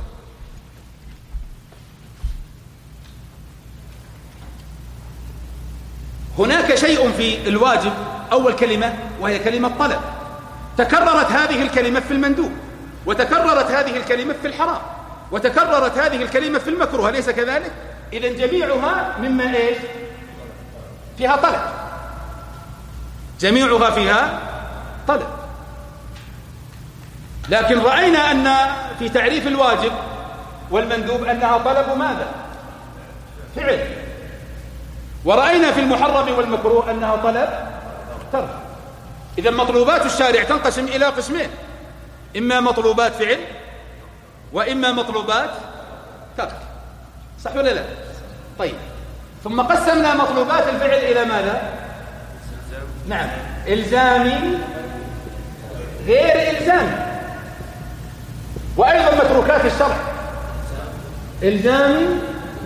هناك شيء في الواجب، أول كلمة وهي كلمة طلب، تكررت هذه الكلمة في المندوب، وتكررت هذه الكلمة في الحرام، وتكررت هذه الكلمة في المكروه، أليس كذلك؟ إذن جميعها مما إيش؟ فيها طلب، جميعها فيها طلب. لكن رأينا أن في تعريف الواجب والمندوب أنها طلب ماذا؟ فعل. ورأينا في المحرم والمكروه أنها طلب ترك. إذن مطلوبات الشارع تنقسم إلى قسمين، إما مطلوبات فعل وإما مطلوبات ترك، صح ولا لا؟ طيب، ثم قسمنا مطلوبات الفعل إلى ماذا؟ نعم، إلزامي غير إلزامي، وأيضا متروكات الشرع إلزامي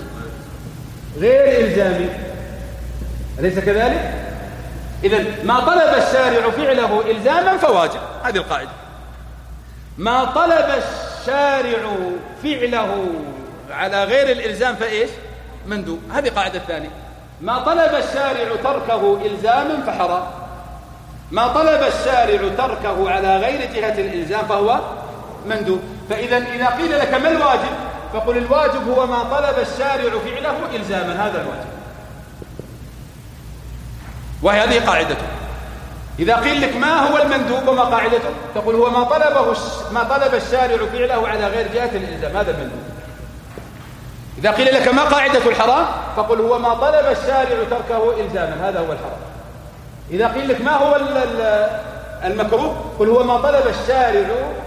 غير إلزامي، أليس كذلك؟ إذن ما طلب الشارع فعله إلزاما فواجب، هذه القاعدة. ما طلب الشارع فعله على غير الإلزام فإيش؟ مندوب، هذه قاعدة الثانية. ما طلب الشارع تركه إلزاما فحرام، ما طلب الشارع تركه على غير جهة الإلزام فهو مندوب. فإذا إذا قيل لك ما الواجب؟ فقل الواجب هو ما طلب الشارع فعله إلزاما، هذا الواجب، وهذه قاعدته. إذا قيل لك ما هو المندوب وما قاعدته؟ تقول هو ما طلب الشارع فعله على غير جهة الإلزام، هذا المندوب. إذا قيل لك ما قاعدة الحرام؟ فقل هو ما طلب الشارع تركه إلزاما، هذا هو الحرام. إذا قيل لك ما هو المكروه؟ قل هو ما طلب الشارع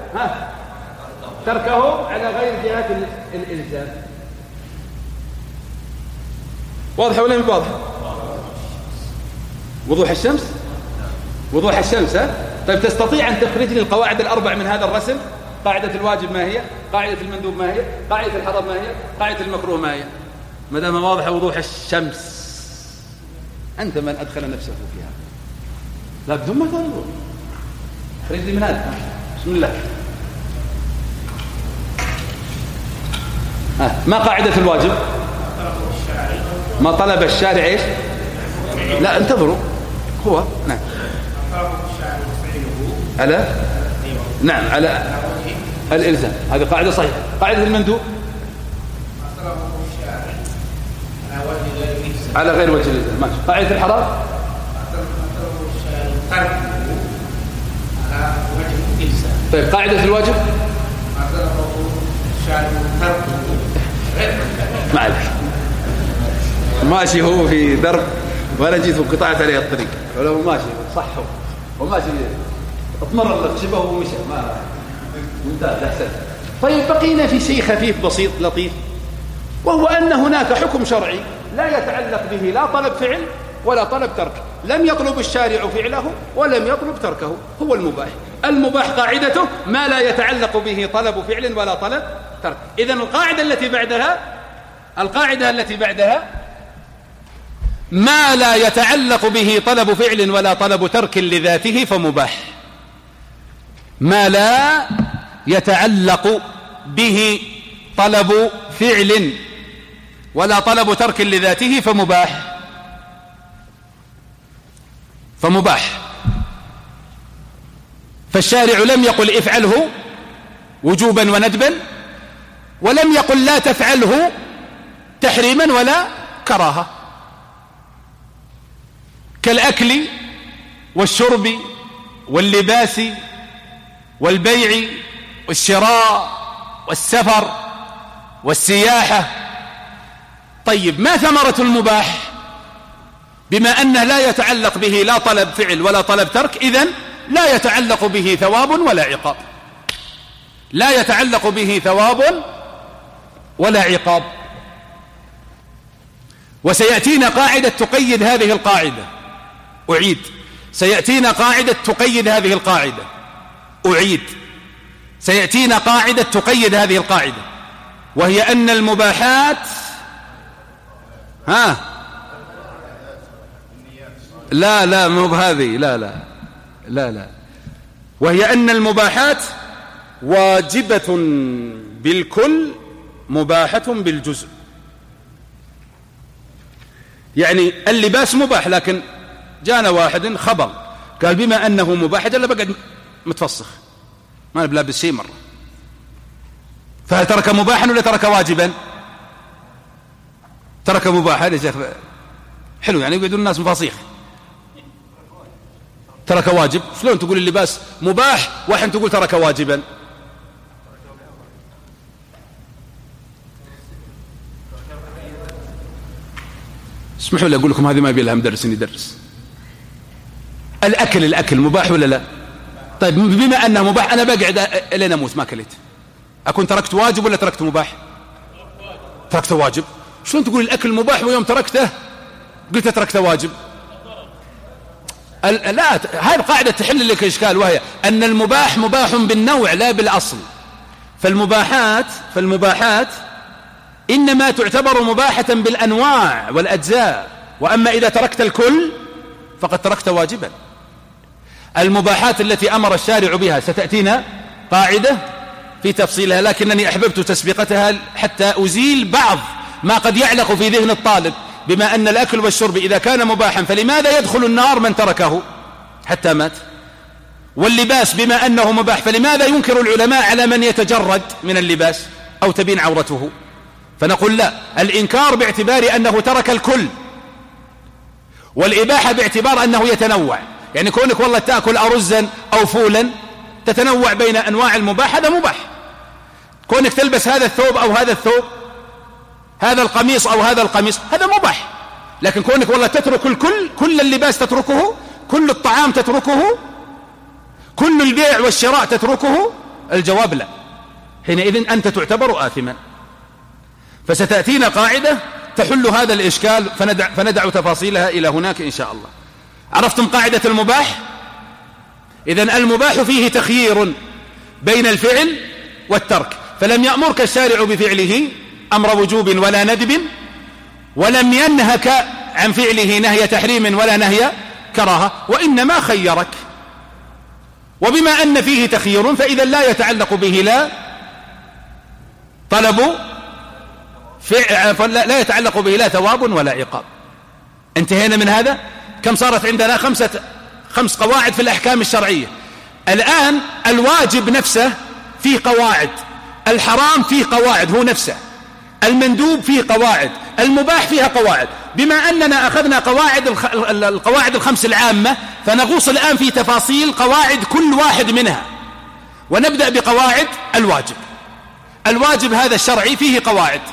تركه على غير جهة الإلزام. واضح ولا مش واضح؟ وضوح الشمس؟ وضوح الشمس. طيب تستطيع أن تخرج لي القواعد الأربع من هذا الرسم؟ قاعدة الواجب ما هي؟ قاعدة المندوب ما هي؟ قاعدة الحرام ما هي؟ قاعدة المكروه ما هي؟ ما دام واضح وضوح الشمس، أنت من أدخل نفسه فيها. لا بدون ما تنظر. خرج لي من هذا. بسم الله. ما قاعدة الواجب؟ ما طلب الشارع إيش؟ لا انتظروا. هو نعم. على نعم على الإلزام. هذه قاعدة صحيحة. قاعدة المندوب على غير وجه الإلزام. ماشي. قاعدة الحرام طيب. قاعدة الواجب معلش ماشي هو في درب ولا جيت وقطعت عليه الطريق ولو ماشي صح هو ماشي اطمر لك شبه ومشى ما ممتاز احسن. طيب بقينا في شيء خفيف بسيط لطيف، وهو أن هناك حكم شرعي لا يتعلق به لا طلب فعل ولا طلب ترك، لم يطلب الشارع فعله ولم يطلب تركه، هو المباح. المباح قاعدته ما لا يتعلق به طلب فعل ولا طلب ترك. إذن القاعدة التي بعدها ما لا يتعلق به طلب فعل ولا طلب ترك لذاته فمباح. ما لا يتعلق به طلب فعل ولا طلب ترك لذاته فمباح. فالشارع لم يقل افعله وجوبا وندبا، ولم يقل لا تفعله تحريما ولا كراهة، كالأكل والشرب واللباس والبيع والشراء والسفر والسياحة. طيب ما ثمرة المباح؟ بما أنه لا يتعلق به لا طلب فعل ولا طلب ترك، إذن لا يتعلق به ثواب ولا عقاب. لا يتعلق به ثواب ولا عقاب. وسيأتينا قاعدة تقيد هذه القاعدة. أعيد، سيأتينا قاعدة تقيد هذه القاعدة. أعيد، سيأتينا قاعدة تقيد هذه القاعدة، وهي أن المباحات لا مو بهذه، لا وهي أن المباحات واجبة بالكل مباحة بالجزء. يعني اللباس مباح، لكن جانا واحد خبر قال بما أنه مباح جل بقعد متفسخ ما بلابس شيء مرة، فهل ترك مباحا ولا ترك واجبا؟ ترك مباحا يا شيخ حلو، يعني يقعدون الناس مفاصيخ. ترك واجب، شلون تقول اللباس مباح وحين تقول ترك واجبا؟ اسمحوا لي أقول لكم هذه ما يبي لها مدرس يدرس. الأكل مباح ولا لا؟ طيب بما أنه مباح أنا بقعد لين أموت ما أكلت، أكون تركت واجب ولا تركت مباح؟ تركت واجب. شلون تقول الأكل مباح ويوم تركته قلت تركت واجب؟ لا، هذه القاعدة تحل لك إشكال، وهي أن المباح مباح بالنوع لا بالأصل. فالمباحات إنما تعتبر مباحة بالأنواع والأجزاء، وأما إذا تركت الكل فقد تركت واجبا. المباحات التي أمر الشارع بها ستأتينا قاعدة في تفصيلها، لكنني أحببت تسبقتها حتى أزيل بعض ما قد يعلق في ذهن الطالب، بما أن الأكل والشرب إذا كان مباحا فلماذا يدخل النار من تركه حتى مات؟ واللباس بما أنه مباح فلماذا ينكر العلماء على من يتجرد من اللباس أو تبين عورته؟ فنقول لا، الإنكار باعتبار أنه ترك الكل، والإباحة باعتبار أنه يتنوع. يعني كونك والله تأكل أرزا أو فولا تتنوع بين أنواع المباح، هذا مباح. كونك تلبس هذا الثوب أو هذا الثوب، هذا القميص أو هذا القميص، هذا مباح. لكن كونك والله تترك الكل، كل اللباس تتركه، كل الطعام تتركه، كل البيع والشراء تتركه، الجواب لا، حينئذ أنت تعتبر آثما. فستأتينا قاعدة تحل هذا الإشكال، فندع تفاصيلها إلى هناك إن شاء الله. عرفتم قاعدة المباح؟ إذن المباح فيه تخيير بين الفعل والترك، فلم يأمرك الشارع بفعله أمر وجوب ولا ندب، ولم ينهك عن فعله نهي تحريم ولا نهي كراهة، وإنما خيرك. وبما أن فيه تخيير فإذا لا يتعلق به لا طلب لا يتعلق به لا ثواب ولا عقاب. انتهينا من هذا. كم صارت عندنا؟ 5 قواعد في الأحكام الشرعية. الآن الواجب نفسه فيه قواعد، الحرام فيه قواعد هو نفسه، المندوب فيه قواعد، المباح فيها قواعد. بما أننا أخذنا القواعد ال5 العامة، فنغوص الآن في تفاصيل قواعد كل واحد منها، ونبدأ بقواعد الواجب. الواجب هذا الشرعي فيه قواعد.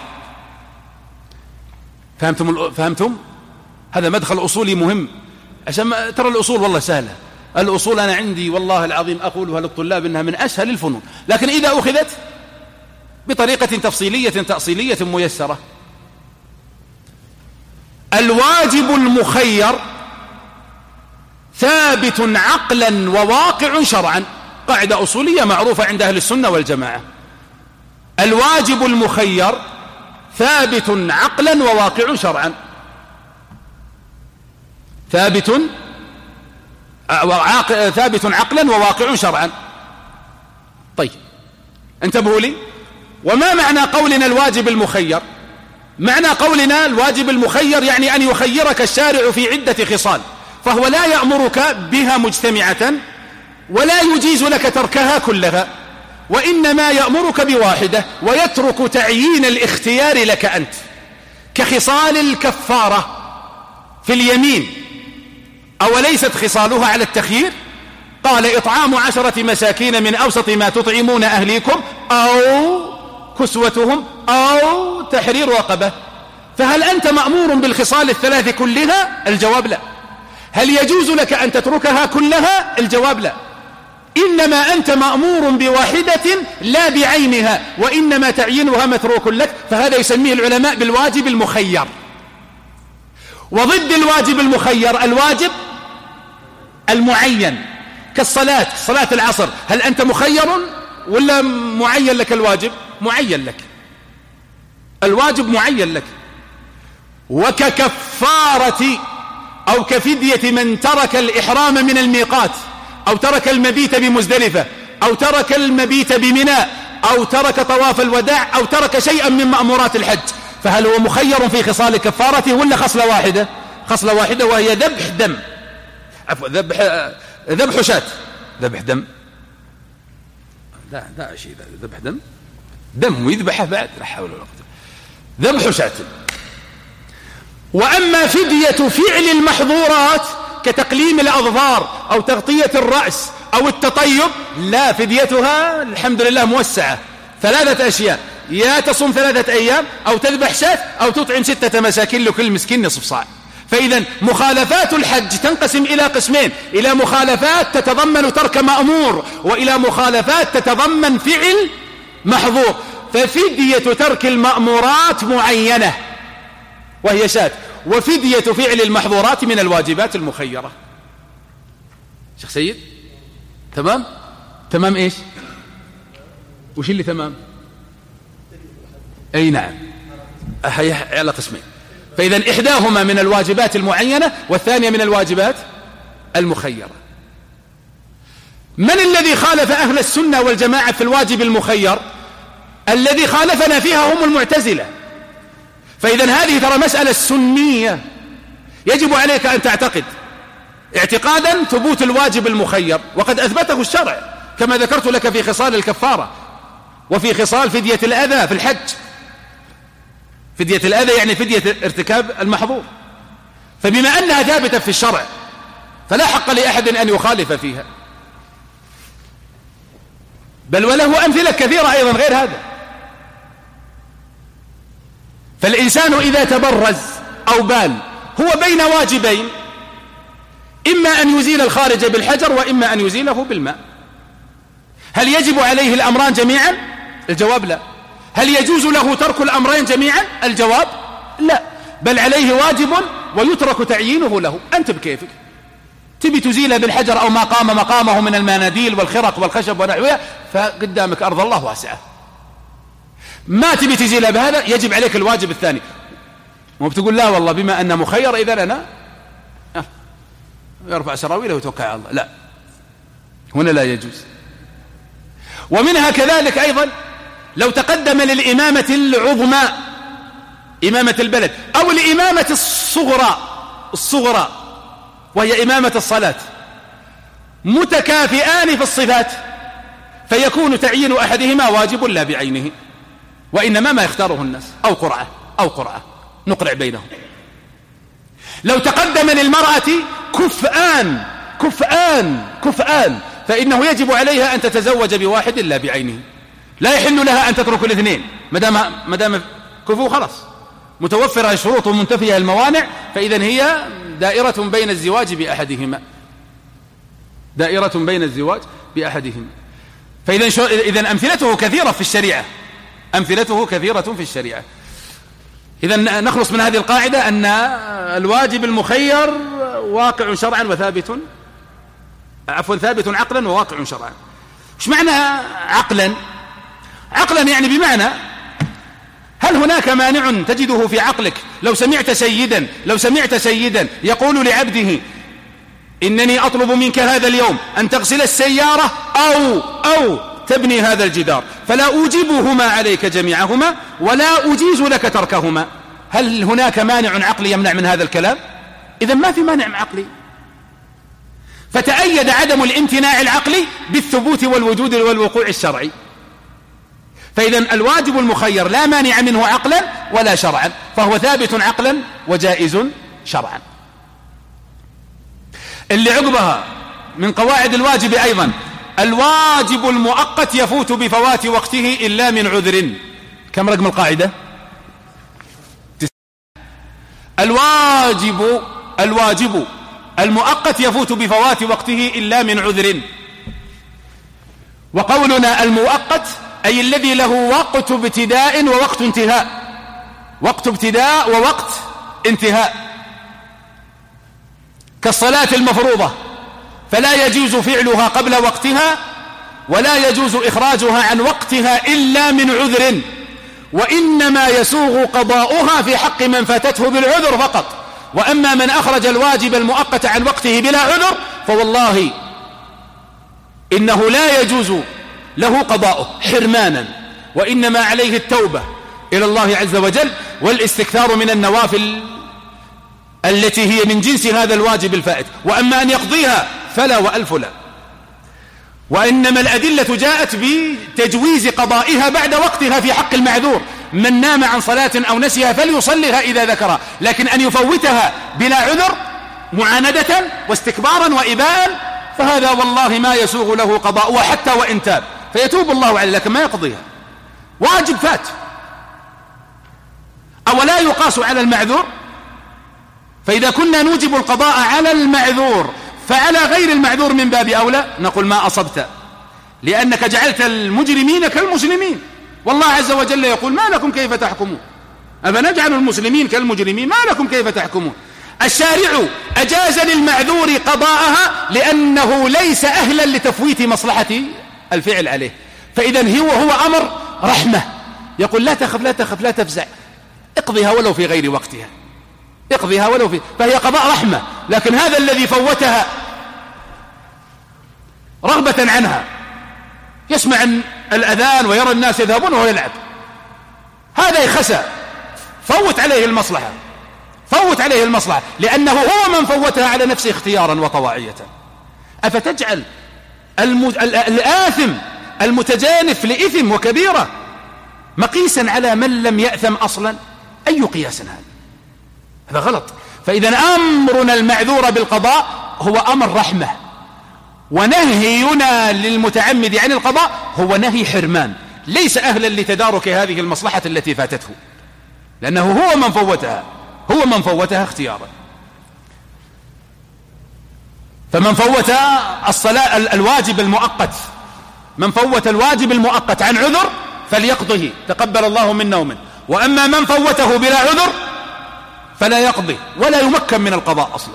فهمتم؟ هذا مدخل أصولي مهم، عشان ترى الأصول والله سهلة. الأصول أنا عندي والله العظيم أقولها للطلاب إنها من أسهل الفنون، لكن إذا أخذت بطريقة تفصيلية تأصيلية ميسرة. الواجب المخير ثابت عقلا وواقع شرعا، قاعدة أصولية معروفة عند أهل السنة والجماعة. الواجب المخير ثابت عقلا وواقع شرعا. ثابت عقلا وواقع شرعا. طيب انتبهوا لي. وما معنى قولنا الواجب المخير؟ معنى قولنا الواجب المخير يعني أن يخيرك الشارع في عدة خصال، فهو لا يأمرك بها مجتمعة ولا يجيز لك تركها كلها، وإنما يأمرك بواحدة ويترك تعيين الاختيار لك أنت، كخصال الكفارة في اليمين. أوليست خصالها على التخيير؟ قال إطعام 10 مساكين من أوسط ما تطعمون أهليكم أو كسوتهم أو تحرير رقبة. فهل أنت مأمور بالخصال ال3 كلها؟ الجواب لا. هل يجوز لك أن تتركها كلها؟ الجواب لا. إنما أنت مأمور بواحدة لا بعينها، وإنما تعيينها متروك لك، فهذا يسميه العلماء بالواجب المخير. وضد الواجب المخير الواجب المعين، كالصلاة، صلاة العصر، هل أنت مخير ولا معين لك الواجب؟ معين لك، الواجب معين لك. وككفارة أو كفدية من ترك الإحرام من الميقات، أو ترك المبيت بمزدلفة، أو ترك المبيت بمنى، أو ترك طواف الوداع، أو ترك شيئا من مأمورات الحج، فهل هو مخير في خصال كفارته ولا خصلة واحدة؟ خصلة واحدة، وهي ذبح دم، عفوا ذبح شاة. ذبح دم لا شيء، ذبح دم ويذبحه بعد، لا حول ولا قوة. ذبح شاة. وأما فدية فعل المحظورات كتقليم الأظفار أو تغطية الرأس أو التطيب، لا، فديتها الحمد لله موسعة، 3 أشياء: يا تصوم 3 أيام، أو تذبح شاة، أو تطعم 6 مساكين لكل مسكين نصف صاع. فإذا مخالفات الحج تنقسم إلى قسمين: إلى مخالفات تتضمن ترك مأمور، وإلى مخالفات تتضمن فعل محظور. ففدية ترك المأمورات معينة وهي شاة، وفدية فعل المحظورات من الواجبات المخيرة. شيخ سيد تمام إيش؟ وش اللي تمام؟ أي نعم، على قسمين. فإذا إحداهما من الواجبات المعينة والثانية من الواجبات المخيرة. من الذي خالف أهل السنة والجماعة في الواجب المخير؟ الذي خالفنا فيها هم المعتزلة. فإذا هذه ترى مسألة سنية يجب عليك أن تعتقد اعتقادا ثبوت الواجب المخير، وقد أثبته الشرع كما ذكرت لك في خصال الكفارة وفي خصال فدية الأذى في الحج. فدية الأذى يعني فدية ارتكاب المحظور. فبما أنها ثابتة في الشرع فلا حق لأحد أن يخالف فيها، بل وله أمثلة كثيرة أيضا غير هذا. فالإنسان إذا تبرز أو بال هو بين واجبين: إما أن يزيل الخارج بالحجر، وإما أن يزيله بالماء. هل يجب عليه الأمران جميعا؟ الجواب لا. هل يجوز له ترك الأمرين جميعا؟ الجواب لا، بل عليه واجب ويترك تعيينه له. أنت بكيفك، تبي تزيله بالحجر أو ما قام مقامه من المناديل والخرق والخشب ونحوها، فقدامك أرض الله واسعة. ما تبي تزيله بهذا، يجب عليك الواجب الثاني. مو بتقول لا والله بما أن مخير إذا أنا يرفع سراويله ويتوكل على الله، لا، هنا لا يجوز. ومنها كذلك أيضا لو تقدم للإمامة العظمى إمامة البلد أو الإمامة الصغرى وهي إمامة الصلاة متكافئان في الصفات، فيكون تعيين أحدهما واجب لا بعينه، وإنما ما يختاره الناس، أو قرعة نقرع بينهم. لو تقدم للمرأة كفآن فإنه يجب عليها أن تتزوج بواحد لا بعينه، لا يحل لها أن تترك الاثنين ما دام كفو خلاص، متوفرة الشروط ومنتفية الموانع، فإذا هي دائرة بين الزواج بأحدهما. فإذا أمثلته كثيرة في الشريعة. إذا نخلص من هذه القاعدة أن الواجب المخير واقع شرعا ثابت عقلا وواقع شرعا. ايش معنى عقلا يعني بمعنى هل هناك مانع تجده في عقلك لو سمعت سيدا يقول لعبده إنني أطلب منك هذا اليوم أن تغسل السيارة أو تبني هذا الجدار، فلا أوجبهما عليك جميعهما ولا أجيز لك تركهما، هل هناك مانع عقلي يمنع من هذا الكلام؟ إذن ما في مانع عقلي، فتأيد عدم الامتناع العقلي بالثبوت والوجود والوقوع الشرعي. فإذا الواجب المخير لا مانع منه عقلا ولا شرعا، فهو ثابت عقلا وجائز شرعا. اللي عقبها من قواعد الواجب أيضا الواجب المؤقت يفوت بفوات وقته إلا من عذر. كم رقم القاعدة؟ الواجب المؤقت يفوت بفوات وقته إلا من عذر. وقولنا المؤقت أي الذي له وقت ابتداء ووقت انتهاء، وقت ابتداء ووقت انتهاء، كالصلاة المفروضة فلا يجوز فعلها قبل وقتها ولا يجوز إخراجها عن وقتها إلا من عذر، وإنما يسوغ قضاؤها في حق من فاتته بالعذر فقط. وأما من أخرج الواجب المؤقت عن وقته بلا عذر فوالله إنه لا يجوز له قضاؤه حرمانا، وإنما عليه التوبة إلى الله عز وجل والاستكثار من النوافل التي هي من جنس هذا الواجب الفائت. وأما أن يقضيها فلا وألف لا. وإنما الأدلة جاءت بتجويز قضائها بعد وقتها في حق المعذور، من نام عن صلاة أو نسيها فليصليها إذا ذكرها، لكن أن يفوتها بلا عذر معاندة واستكبارا وإباء فهذا والله ما يسوغ له قضاء حتى وإن تاب، فيتوب الله عليه لكن ما يقضيها، واجب فات. أولا يقاس على المعذور؟ فإذا كنا نوجب القضاء على المعذور فعلى غير المعذور من باب أولى نقول ما أصبت، لأنك جعلت المجرمين كالمسلمين، والله عز وجل يقول ما لكم كيف تحكمون، أفنجعل المسلمين كالمجرمين ما لكم كيف تحكمون. الشارع أجاز للمعذور قضاءها لأنه ليس أهلا لتفويت مصلحة الفعل عليه، فإذا هو أمر رحمة، يقول لا تخف لا تخف لا تفزع، اقضيها ولو في غير وقتها، اقضيها ولو في، فهي قضاء رحمة. لكن هذا الذي فوتها رغبة عنها يسمع الأذان ويرى الناس يذهبون وهو يلعب، هذا يخسى، فوت عليه المصلحة لأنه هو من فوتها على نفسه اختيارا وطواعية. أفتجعل الآثم المتجانف لإثم وكبيرة مقيسا على من لم يأثم أصلا؟ أي قياس هذا غلط. فإذا أمرنا المعذور بالقضاء هو أمر رحمة، ونهينا للمتعمد عن القضاء هو نهي حرمان، ليس أهلا لتدارك هذه المصلحة التي فاتته، لأنه هو من فوتها اختيارا. فمن فوت الصلاة الواجب المؤقت، من فوت الواجب المؤقت عن عذر فليقضه تقبل الله منا ومنه، وأما من فوته بلا عذر فلا يقضي ولا يمكن من القضاء أصلا.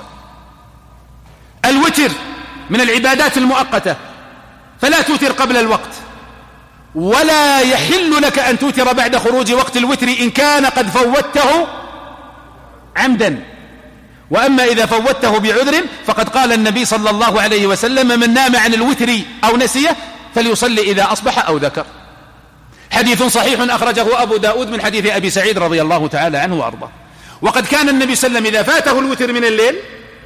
الوتر من العبادات المؤقتة فلا توتر قبل الوقت، ولا يحل لك أن توتر بعد خروج وقت الوتر إن كان قد فوته عمدا، وأما إذا فوته بعذر فقد قال النبي صلى الله عليه وسلم: من نام عن الوتر أو نسيه فليصلي إذا أصبح أو ذكر. حديث صحيح أخرجه أبو داود من حديث أبي سعيد رضي الله تعالى عنه وأرضاه. وقد كان النبي صلى الله عليه وسلم إذا فاته الوتر من الليل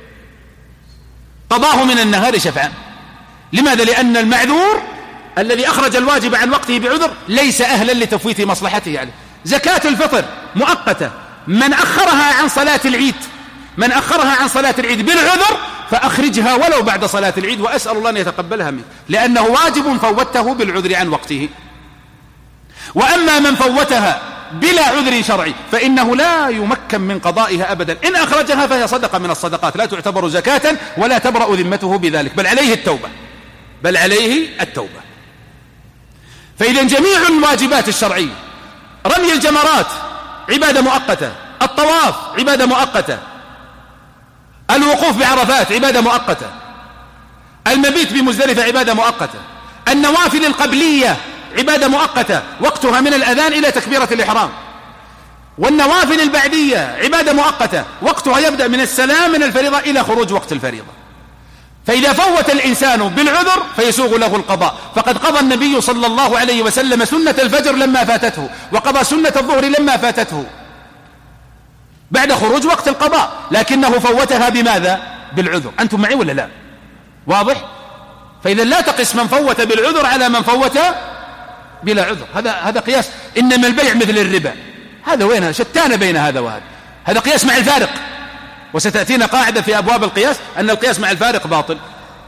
قضاه من النهار شفعا. لماذا؟ لأن المعذور الذي أخرج الواجب عن وقته بعذر ليس أهلا لتفويت مصلحته عليه. زكاة الفطر مؤقتة، من أخرها عن صلاة العيد بالعذر فأخرجها ولو بعد صلاة العيد، وأسأل الله أن يتقبلها منه، لأنه واجب فوته بالعذر عن وقته. وأما من فوتها بلا عذر شرعي فإنه لا يمكن من قضائها أبدا. إن أخرجها فهي صدقة من الصدقات، لا تعتبر زكاة ولا تبرأ ذمته بذلك، بل عليه التوبة. فإذا جميع الواجبات الشرعية، رمي الجمرات عبادة مؤقتة، الطواف عبادة مؤقتة، الوقوف بعرفات عبادة مؤقتة، المبيت بمزدلفة عبادة مؤقتة، النوافل القبلية عبادة مؤقتة وقتها من الأذان إلى تكبيرة الإحرام، والنوافل البعدية عبادة مؤقتة وقتها يبدأ من السلام من الفريضة إلى خروج وقت الفريضة. فإذا فوت الإنسان بالعذر فيسوغ له القضاء. فقد قضى النبي صلى الله عليه وسلم سنة الفجر لما فاتته، وقضى سنة الظهر لما فاتته بعد خروج وقت القضاء، لكنه فوتها بماذا؟ بالعذر. أنتم معي ولا لا؟ واضح؟ فإذا لا تقس من فوت بالعذر على من فوت بلا عذر. هذا قياس. إنما البيع مثل الربا، هذا وين؟ شتان بين هذا وهذا. هذا قياس مع الفارق، وستأتينا قاعدة في أبواب القياس أن القياس مع الفارق باطل.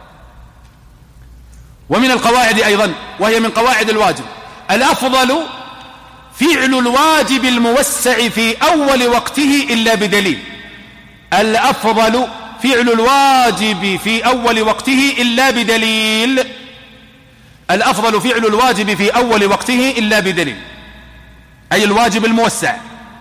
ومن القواعد أيضا، وهي من قواعد الواجب، الأفضل فعل الواجب الموسع في أول وقته إلا بدليل. الأفضل فعل الواجب في أول وقته إلا بدليل. الأفضل فعل الواجب في أول وقته إلا بدليل، أي الواجب الموسع.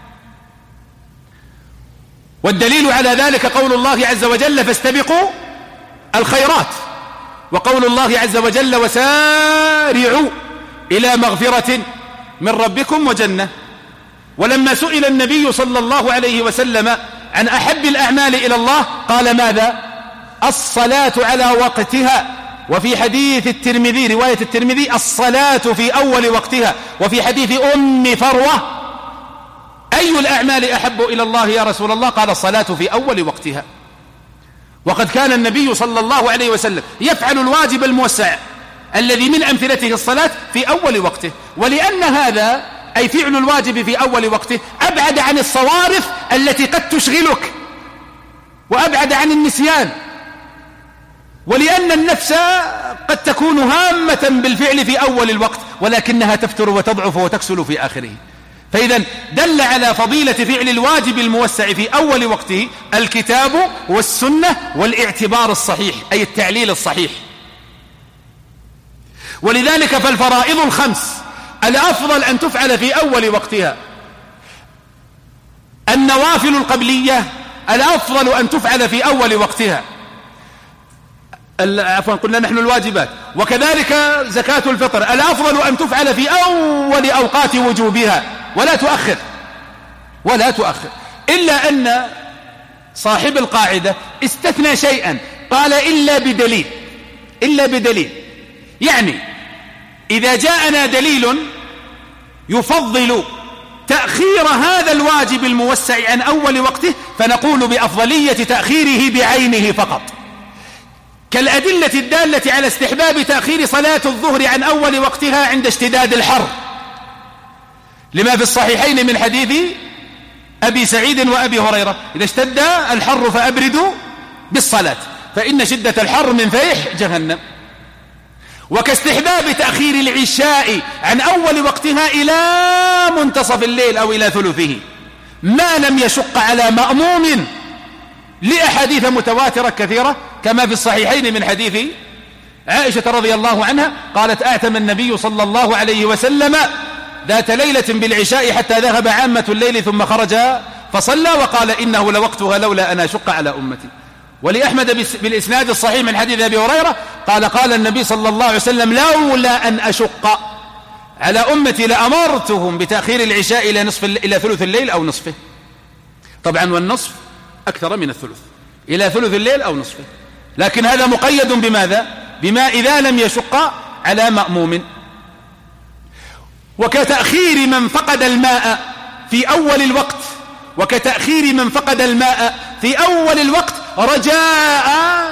والدليل على ذلك قول الله عز وجل: فاستبقوا الخيرات، وقول الله عز وجل: وسارعوا إلى مغفرة من ربكم وجنة. ولما سئل النبي صلى الله عليه وسلم عن أحب الأعمال إلى الله قال ماذا؟ الصلاة على وقتها. وفي حديث الترمذي، رواية الترمذي: الصلاة في أول وقتها. وفي حديث أم فروة: أي الأعمال أحب إلى الله يا رسول الله؟ قال: الصلاة في أول وقتها. وقد كان النبي صلى الله عليه وسلم يفعل الواجب الموسع الذي من أمثلته الصلاة في أول وقته. ولأن هذا، أي فعل الواجب في أول وقته، أبعد عن الصوارف التي قد تشغلك، وأبعد عن النسيان، ولأن النفس قد تكون هامة بالفعل في أول الوقت ولكنها تفتر وتضعف وتكسل في آخره. فإذا دل على فضيلة فعل الواجب الموسع في أول وقته الكتاب والسنة والاعتبار الصحيح، أي التعليل الصحيح. ولذلك فالفرائض الخمس الأفضل أن تفعل في أول وقتها. النوافل القبلية الأفضل أن تفعل في أول وقتها، عفوا قلنا نحن الواجبات. وكذلك زكاة الفطر الأفضل أن تفعل في أول أوقات وجوبها ولا تؤخر. إلا أن صاحب القاعدة استثنى شيئا، قال: إلا بدليل. يعني إذا جاءنا دليل يفضل تأخير هذا الواجب الموسع عن أول وقته فنقول بأفضلية تأخيره بعينه فقط، كالأدلة الدالة على استحباب تأخير صلاة الظهر عن أول وقتها عند اشتداد الحر، لما في الصحيحين من حديث أبي سعيد وأبي هريرة: إذا اشتد الحر فأبردوا بالصلاة فإن شدة الحر من فيح جهنم. وكاستحباب تأخير العشاء عن أول وقتها إلى منتصف الليل أو إلى ثلثه ما لم يشق على مأموم، لأحاديث متواترة كثيرة كما في الصحيحين من حديث عائشة رضي الله عنها قالت: أعتم النبي صلى الله عليه وسلم ذات ليلة بالعشاء حتى ذهب عامة الليل ثم خرج فصلى وقال: إنه لوقتها لولا أن أشق على أمتي. ولأحمد بالإسناد الصحيح من حديث أبي هريرة قال النبي صلى الله عليه وسلم: لولا أن أشق على أمتي لأمرتهم بتأخير العشاء إلى ثلث الليل أو نصفه. طبعا والنصف أكثر من الثلث. إلى ثلث الليل أو نصفه، لكن هذا مقيد بماذا؟ بما إذا لم يشق على مأموم. وكتأخير من فقد الماء في أول الوقت، وكتأخير من فقد الماء في أول الوقت رجاء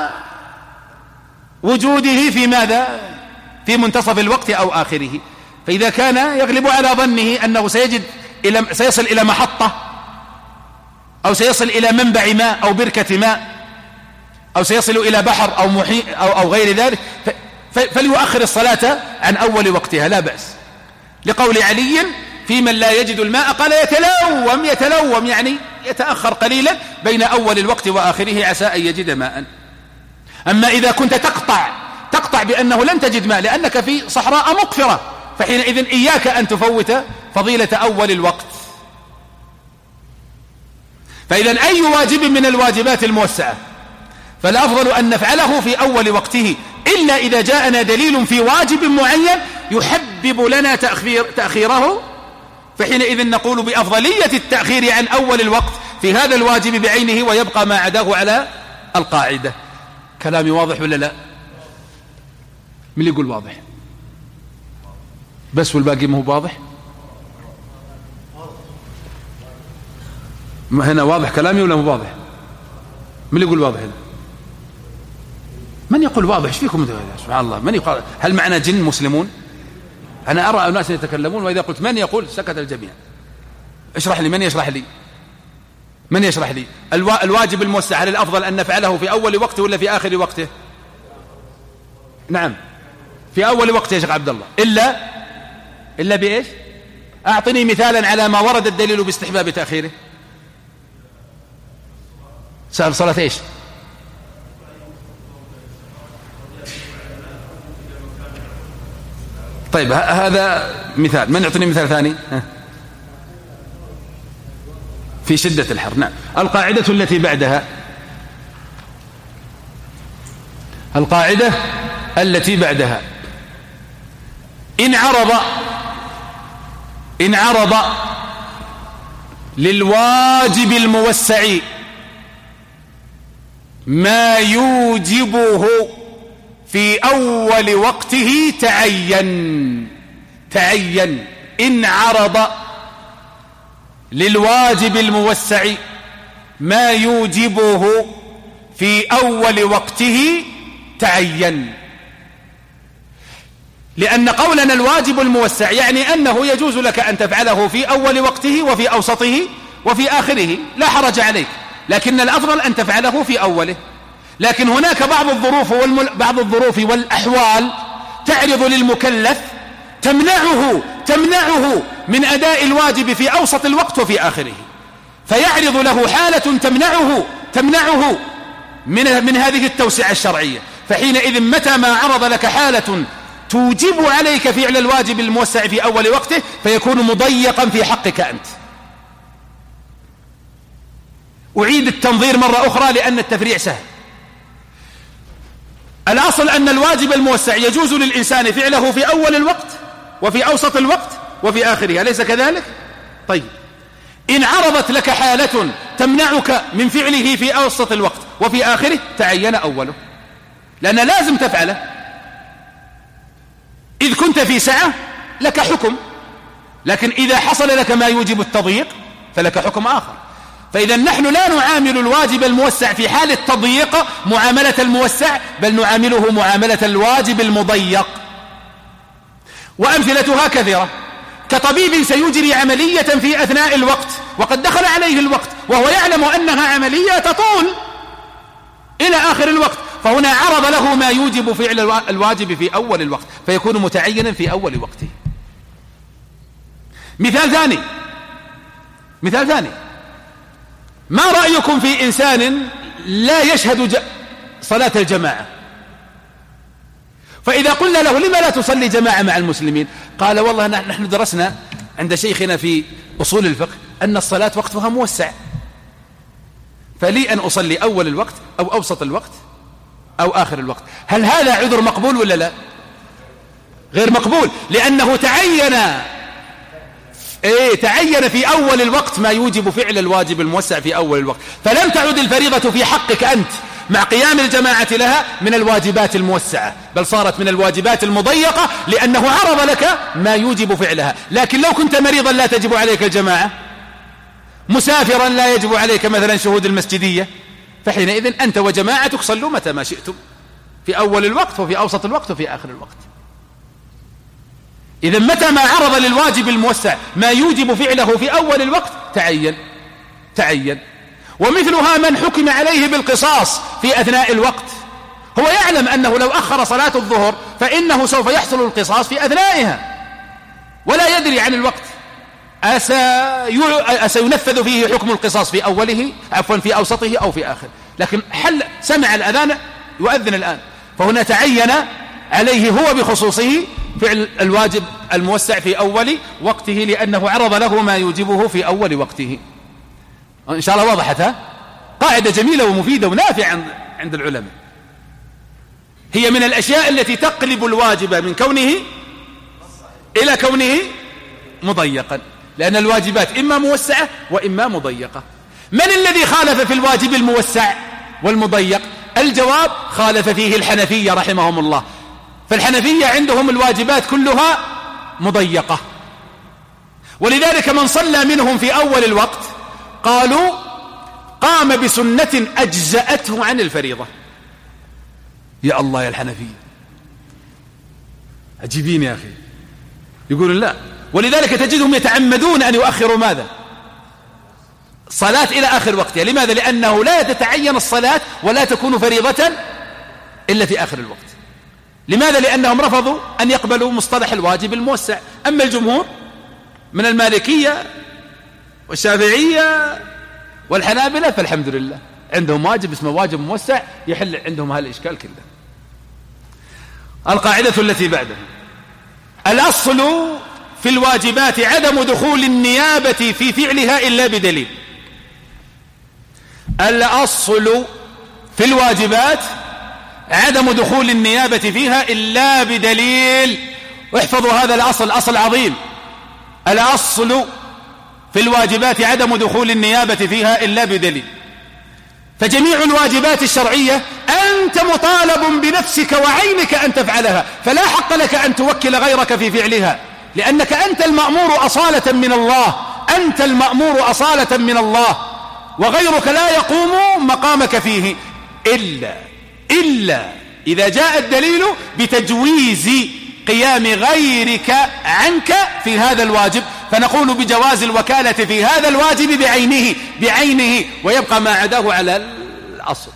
وجوده في ماذا؟ في منتصف الوقت أو آخره. فإذا كان يغلب على ظنه أنه سيصل إلى محطة أو سيصل إلى منبع ماء أو بركة ماء أو سيصل إلى بحر أو محيط أو غير ذلك، فليؤخر الصلاة عن أول وقتها لا بأس، لقول علي في من لا يجد الماء قال يتلوم يعني يتأخر قليلا بين أول الوقت وآخره عسى أن يجد ماء. أما إذا كنت تقطع بأنه لن تجد ماء لأنك في صحراء مقفرة، فحينئذ إياك أن تفوت فضيلة أول الوقت. فإذا أي واجب من الواجبات الموسعة فالأفضل أن نفعله في أول وقته، إلا إذا جاءنا دليل في واجب معين يحبب لنا تأخيره، فحينئذ نقول بأفضلية التأخير عن أول الوقت في هذا الواجب بعينه، ويبقى ما عداه على القاعدة. كلامي واضح ولا لا؟ من اللي يقول واضح؟ بس والباقي ما هو واضح؟ هنا واضح كلامي ولا مو واضح؟ من اللي يقول واضح هنا؟ من يقول واضح؟ ايش فيكم سبحان الله؟ من يقول؟ هل معنا جن مسلمون؟ أنا أرى الناس يتكلمون، وإذا قلت من يقول سكت الجميع. اشرح لي، من يشرح لي؟ من يشرح لي؟ الواجب الموسع هل الأفضل أن نفعله في أول وقته ولا في آخر وقته؟ نعم في أول وقته يا شيخ عبد الله، إلا بإيش؟ أعطني مثالا على ما ورد الدليل باستحباب تأخيره. سأل صلاة إيش؟ طيب هذا مثال، من يعطيني مثال ثاني؟ في شدة الحر. نعم. القاعدة التي بعدها، القاعدة التي بعدها إن عرض للواجب الموسع ما يوجبه في أول وقته تعين. إن عرض للواجب الموسع ما يوجبه في أول وقته تعين. لأن قولنا الواجب الموسع يعني أنه يجوز لك أن تفعله في أول وقته وفي أوسطه وفي آخره، لا حرج عليك، لكن الأفضل أن تفعله في أوله. لكن هناك بعض الظروف والأحوال تعرض للمكلف تمنعه من أداء الواجب في أوسط الوقت وفي آخره، فيعرض له حالة تمنعه من هذه التوسعة الشرعية. فحينئذ متى ما عرض لك حالة توجب عليك فعل الواجب الموسع في أول وقته فيكون مضيقا في حقك أنت. أعيد التنظير مرة أخرى لأن التفريع سهل. الأصل أن الواجب الموسع يجوز للإنسان فعله في أول الوقت وفي أوسط الوقت وفي آخره، أليس كذلك؟ طيب إن عرضت لك حالة تمنعك من فعله في أوسط الوقت وفي آخره تعين أوله، لأن لازم تفعله. إذ كنت في سعة لك حكم، لكن إذا حصل لك ما يوجب التضييق فلك حكم آخر. فإذا نحن لا نعامل الواجب الموسع في حال التضييق معاملة الموسع، بل نعامله معاملة الواجب المضيق. وأمثلتها كثيرة، كطبيب سيجري عملية في أثناء الوقت وقد دخل عليه الوقت وهو يعلم أنها عملية تطول إلى آخر الوقت، فهنا عرض له ما يوجب فعل الواجب في أول الوقت فيكون متعينا في أول وقته. مثال ثاني، ما رأيكم في إنسان لا يشهد صلاة الجماعة، فإذا قلنا له لما لا تصلي جماعة مع المسلمين؟ قال والله نحن درسنا عند شيخنا في أصول الفقه أن الصلاة وقتها موسع، فلي أن أصلي أول الوقت أو أوسط الوقت أو آخر الوقت. هل هذا عذر مقبول ولا لا؟ غير مقبول، لأنه تعين تعين في أول الوقت ما يوجب فعل الواجب الموسع في أول الوقت، فلم تعد الفريضة في حقك أنت مع قيام الجماعة لها من الواجبات الموسعة، بل صارت من الواجبات المضيقة لأنه عرض لك ما يوجب فعلها. لكن لو كنت مريضا لا تجب عليك الجماعة، مسافرا لا يجب عليك مثلا شهود المسجدية، فحينئذ أنت وجماعتك صلوا متى ما شئتم، في أول الوقت وفي أوسط الوقت وفي آخر الوقت. إذا متى ما عرض للواجب الموسع ما يوجب فعله في أول الوقت تعين. ومثلها من حكم عليه بالقصاص في أثناء الوقت، هو يعلم أنه لو أخر صلاة الظهر فإنه سوف يحصل القصاص في أثنائها ولا يدري عن الوقت، أسينفذ فيه حكم القصاص في أوله في أوسطه أو في آخر، لكن سمع الأذان يؤذن الآن، فهنا تعين عليه هو بخصوصه فعل الواجب الموسع في أول وقته لأنه عرض له ما يوجبه في أول وقته. إن شاء الله وضحت قاعدة جميلة ومفيدة ونافعة عند العلماء، هي من الأشياء التي تقلب الواجب من كونه إلى كونه مضيقا، لأن الواجبات إما موسعة وإما مضيقة. من الذي خالف في الواجب الموسع والمضيق؟ الجواب خالف فيه الحنفية رحمهم الله، فالحنفية عندهم الواجبات كلها مضيقة، ولذلك من صلى منهم في أول الوقت قالوا قام بسنة أجزأته عن الفريضة. يا الله يا الحنفية عجيبين يا أخي، يقولون لا، ولذلك تجدهم يتعمدون أن يؤخروا ماذا؟ صلاة إلى آخر وقتها. لماذا؟ لأنه لا تتعين الصلاة ولا تكون فريضة إلا في آخر الوقت. لماذا؟ لأنهم رفضوا أن يقبلوا مصطلح الواجب الموسع. أما الجمهور من المالكية والشافعية والحنابلة فالحمد لله عندهم واجب اسمه واجب موسع يحل عندهم هذا الإشكال كله. القاعدة التي بعدها: الأصل في الواجبات عدم دخول النيابة في فعلها إلا بدليل. الأصل في الواجبات عدم دخول النيابة فيها إلا بدليل. واحفظوا هذا الأصل، أصل عظيم. الأصل في الواجبات عدم دخول النيابة فيها إلا بدليل. فجميع الواجبات الشرعية أنت مطالب بنفسك وعينك أن تفعلها، فلا حق لك أن توكل غيرك في فعلها، لأنك أنت المأمور أصالة من الله، أنت المأمور أصالة من الله، وغيرك لا يقوم مقامك فيه إلا إذا جاء الدليل بتجويز قيام غيرك عنك في هذا الواجب، فنقول بجواز الوكالة في هذا الواجب بعينه ويبقى ما عداه على الأصل.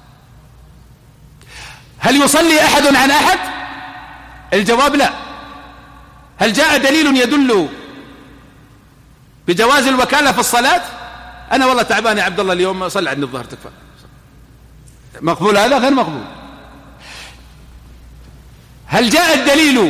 هل يصلي أحد عن أحد؟ الجواب لا. هل جاء دليل يدل بجواز الوكالة في الصلاة؟ أنا والله تعبان يا عبد الله اليوم، صلي عني الظهر تكفى. مقبول هذا؟ غير مقبول. هل جاء الدليل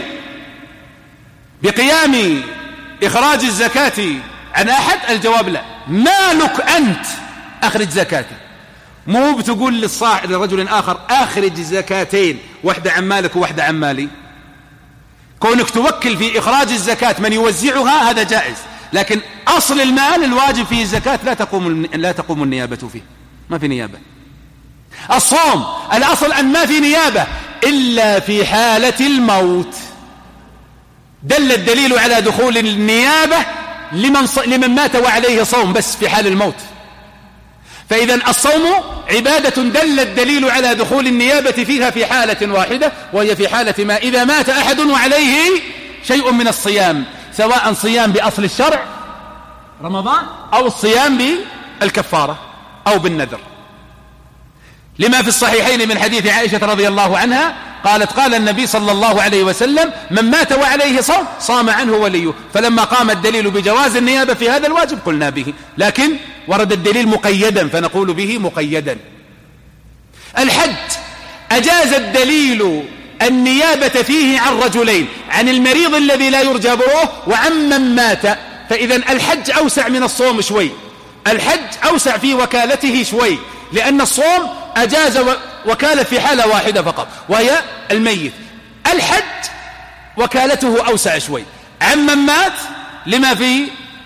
بقيام إخراج الزكاة عن أحد؟ الجواب لا. مالك أنت أخرج زكاته، مو بتقول لرجل آخر أخرج زكاتين، واحدة عن مالك وواحدة عن مالي. كونك توكل في إخراج الزكاة من يوزعها هذا جائز، لكن أصل المال الواجب فيه الزكاة لا تقوم النيابة فيه، ما في نيابة. الصوم الأصل أن ما في نيابة إلا في حالة الموت. دل الدليل على دخول النيابة لمن مات وعليه صوم بس في حال الموت. فإذا الصوم عبادة دل الدليل على دخول النيابة فيها في حالة واحدة، وهي في حالة ما إذا مات أحد وعليه شيء من الصيام، سواء صيام بأصل الشرع رمضان أو الصيام بالكفارة أو بالنذر، لما في الصحيحين من حديث عائشة رضي الله عنها قالت: قال النبي صلى الله عليه وسلم: من مات وعليه صوم صام عنه وليه. فلما قام الدليل بجواز النيابة في هذا الواجب قلنا به، لكن ورد الدليل مقيدا فنقول به مقيدا. الحج أجاز الدليل النيابة فيه عن رجلين: عن المريض الذي لا يرجى بروه وعن من مات. فإذا الحج أوسع من الصوم شوي، الحج أوسع في وكالته شوي، لأن الصوم أجاز وكالة في حالة واحدة فقط وهي الميت. الحج وكالته أوسع شوي عن من مات لما في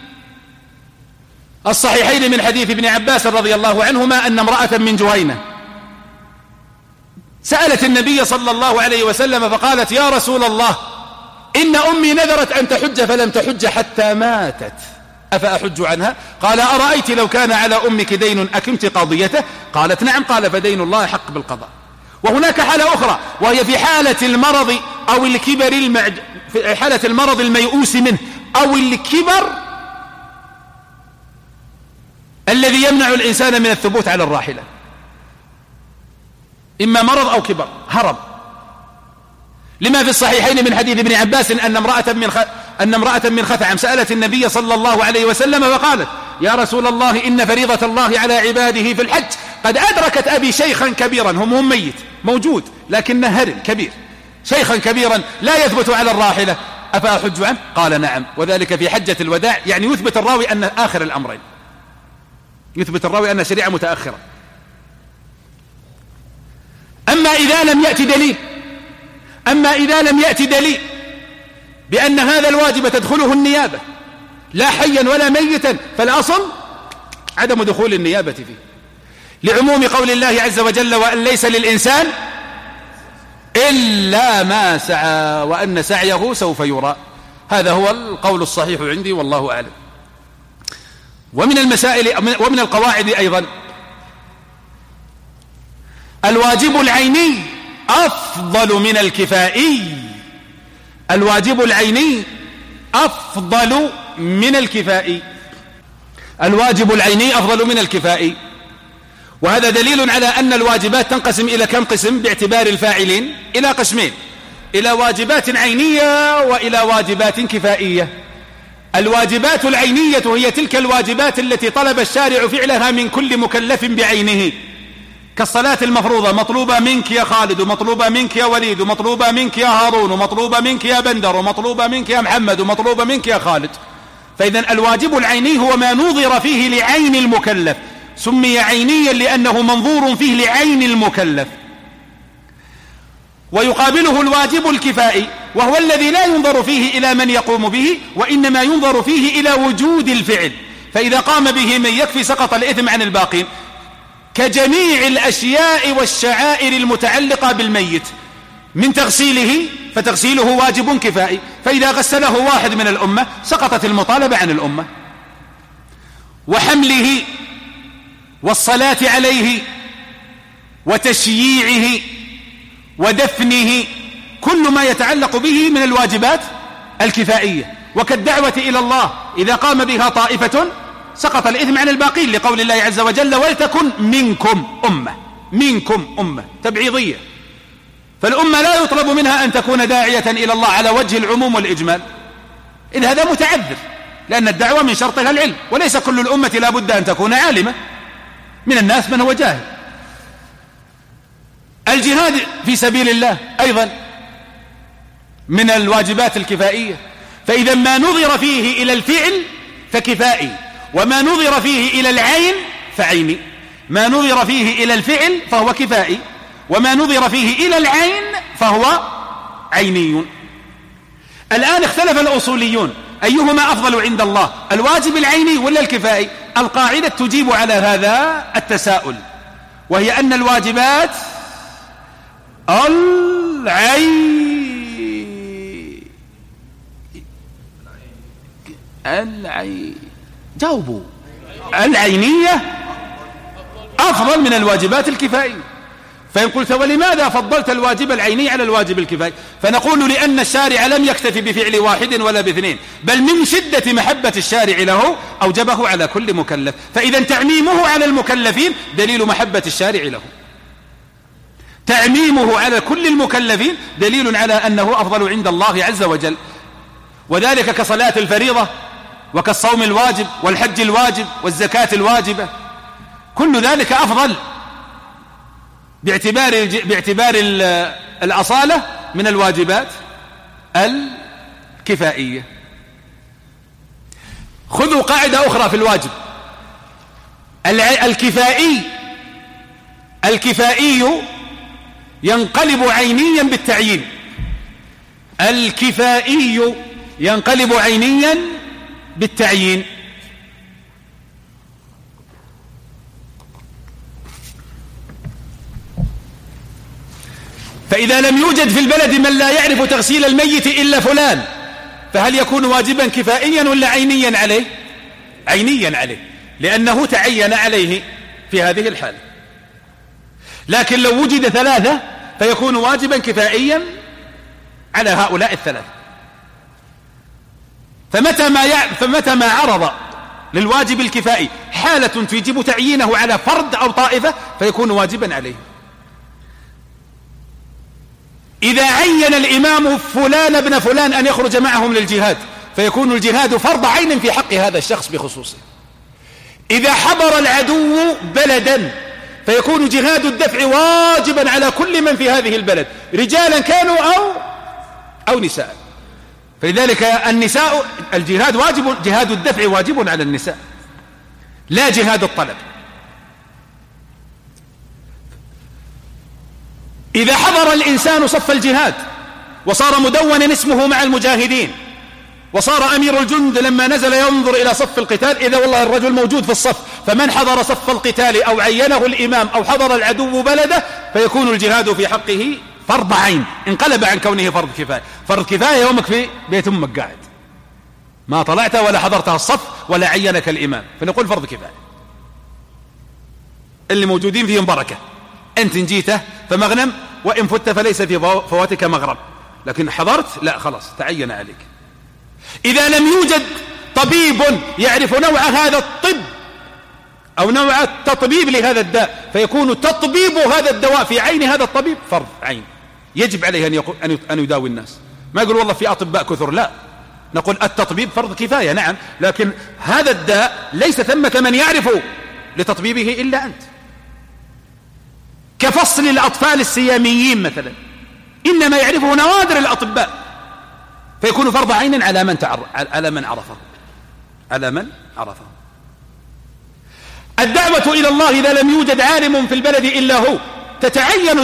الصحيحين من حديث ابن عباس رضي الله عنهما أن امرأة من جهينة سألت النبي صلى الله عليه وسلم فقالت: يا رسول الله، إن أمي نذرت أن تحج فلم تحج حتى ماتت، أفأحج عنها؟ قال: أرأيت لو كان على أمك دين أكمت قضيته؟ قالت: نعم. قال: فدين الله حق بالقضاء. وهناك حالة أخرى وهي في حالة المرض أو الكبر في حالة المرض الميؤوس منه أو الكبر الذي يمنع الإنسان من الثبوت على الراحلة، إما مرض أو كبر، هرب. لما في الصحيحين من حديث ابن عباس أن امرأة من خثعم سألت النبي صلى الله عليه وسلم فقالت: يا رسول الله، إن فريضة الله على عباده في الحج قد أدركت أبي شيخا كبيرا، هم ميت موجود لكنه هرم كبير، شيخا كبيرا لا يثبت على الراحلة، أفأحج عنه؟ قال: نعم. وذلك في حجة الوداع، يعني يثبت الراوي أن آخر الأمرين، يثبت الراوي أن شريعة متأخرة. أما إذا لم يأتي دليل بأن هذا الواجب تدخله النيابة لا حيا ولا ميتا، فالأصل عدم دخول النيابة فيه، لعموم قول الله عز وجل: وأن ليس للإنسان إلا ما سعى وأن سعيه سوف يرى. هذا هو القول الصحيح عندي والله أعلم. ومن المسائل ومن القواعد أيضا الواجب العيني أفضل من الكفائي. الواجب العيني أفضل من الكفائي. الواجب العيني أفضل من الكفائي، وهذا دليل على أن الواجبات تنقسم إلى كم قسم باعتبار الفاعلين؟ إلى قسمين: إلى واجبات عينية وإلى واجبات كفائية. الواجبات العينية هي تلك الواجبات التي طلب الشارع فعلها من كل مكلف بعينه، كالصلاة المفروضة، مطلوبة منك يا خالد، ومطلوبة منك يا وليد، ومطلوبة منك يا هارون، ومطلوبة منك يا بندر، ومطلوبة منك يا محمد، ومطلوبة منك يا خالد. فإذن الواجب العيني هو ما نظر فيه لعين المكلف، سمي عينيا لأنه منظور فيه لعين المكلف. ويقابله الواجب الكفائي، وهو الذي لا ينظر فيه إلى من يقوم به، وإنما ينظر فيه إلى وجود الفعل، فإذا قام به من يكفي سقط الإثم عن الباقين، كجميع الأشياء والشعائر المتعلقة بالميت من تغسيله، فتغسيله واجب كفائي، فإذا غسله واحد من الأمة سقطت المطالبة عن الأمة. وحمله والصلاة عليه وتشييعه ودفنه، كل ما يتعلق به من الواجبات الكفائية. وكالدعوة إلى الله إذا قام بها طائفة سقط الإثم عن الباقين، لقول الله عز وجل: ولتكن منكم أمة. منكم أمة تبعيضية، فالأمة لا يطلب منها أن تكون داعية إلى الله على وجه العموم والإجمال، إذ هذا متعذر، لأن الدعوة من شرطها العلم، وليس كل الأمة لا بد أن تكون عالمة، من الناس من هو جاهل. الجهاد في سبيل الله أيضا من الواجبات الكفائية، فإذا ما نظر فيه إلى الفعل فكفائي، وما نظر فيه إلى العين فعيني. ما نظر فيه إلى الفعل فهو كفائي، وما نظر فيه إلى العين فهو عيني. الآن اختلف الأصوليون أيهما أفضل عند الله، الواجب العيني ولا الكفائي؟ القاعدة تجيب على هذا التساؤل، وهي أن الواجبات جاوبوا العينية أفضل من الواجبات الكفائية. فإن قلت: ولماذا فضلت الواجب العيني على الواجب الكفائي؟ فنقول: لأن الشارع لم يكتفي بفعل واحد ولا باثنين، بل من شدة محبة الشارع له أوجبه على كل مكلف، فإذا تعميمه على المكلفين دليل محبة الشارع له، تعميمه على كل المكلفين دليل على أنه أفضل عند الله عز وجل. وذلك كصلاة الفريضة، وكالصوم الواجب، والحج الواجب، والزكاة الواجبة، كل ذلك أفضل باعتبار الأصالة من الواجبات الكفائية. خذوا قاعدة أخرى في الواجب: الكفائي ينقلب عينيا بالتعيين. الكفائي ينقلب عينيا بالتعيين. فإذا لم يوجد في البلد من لا يعرف تغسيل الميت إلا فلان، فهل يكون واجبا كفائيا ولا عينيا عليه؟ عينيا عليه، لأنه تعين عليه في هذه الحالة. لكن لو وجد ثلاثة فيكون واجبا كفائيا على هؤلاء الثلاثة. فمتى ما عرض للواجب الكفائي حالة تجب تعيينه على فرد أو طائفة فيكون واجبا عليه. إذا عين الإمام فلان ابن فلان أن يخرج معهم للجهاد فيكون الجهاد فرض عين في حق هذا الشخص بخصوصه. إذا حضر العدو بلدا فيكون جهاد الدفع واجبا على كل من في هذه البلد، رجالا كانوا أو نساء. فلذلك النساء الجهاد واجب، جهاد الدفع واجب على النساء لا جهاد الطلب. إذا حضر الإنسان صف الجهاد وصار مدونا اسمه مع المجاهدين وصار أمير الجند لما نزل ينظر إلى صف القتال إذا والله الرجل موجود في الصف، فمن حضر صف القتال أو عينه الإمام أو حضر العدو بلده فيكون الجهاد في حقه فرض عين، انقلب عن كونه فرض كفاية. فرض كفاية يومك في بيت أمك قاعد ما طلعت ولا حضرتها الصف ولا عينك الإمام، فنقول فرض كفاية. اللي موجودين فيهم بركة، أنت جيته فمغنم وإن فت فليس في فواتك مغرب، لكن حضرت لا خلاص تعين عليك. إذا لم يوجد طبيب يعرف نوع هذا الطب أو نوع التطبيب لهذا الداء فيكون تطبيب هذا الدواء في عين هذا الطبيب فرض عين، يجب عليه أن يداوي الناس. ما يقول والله في أطباء كثر، لا، نقول التطبيب فرض كفاية نعم، لكن هذا الداء ليس ثمة من يعرف لتطبيبه إلا أنت. كفصل الأطفال السياميين مثلا إنما يعرفه نوادر الأطباء فيكون فرض عين على من عرفه. الدعوة إلى الله إذا لم يوجد عالم في البلد إلا هو تتعين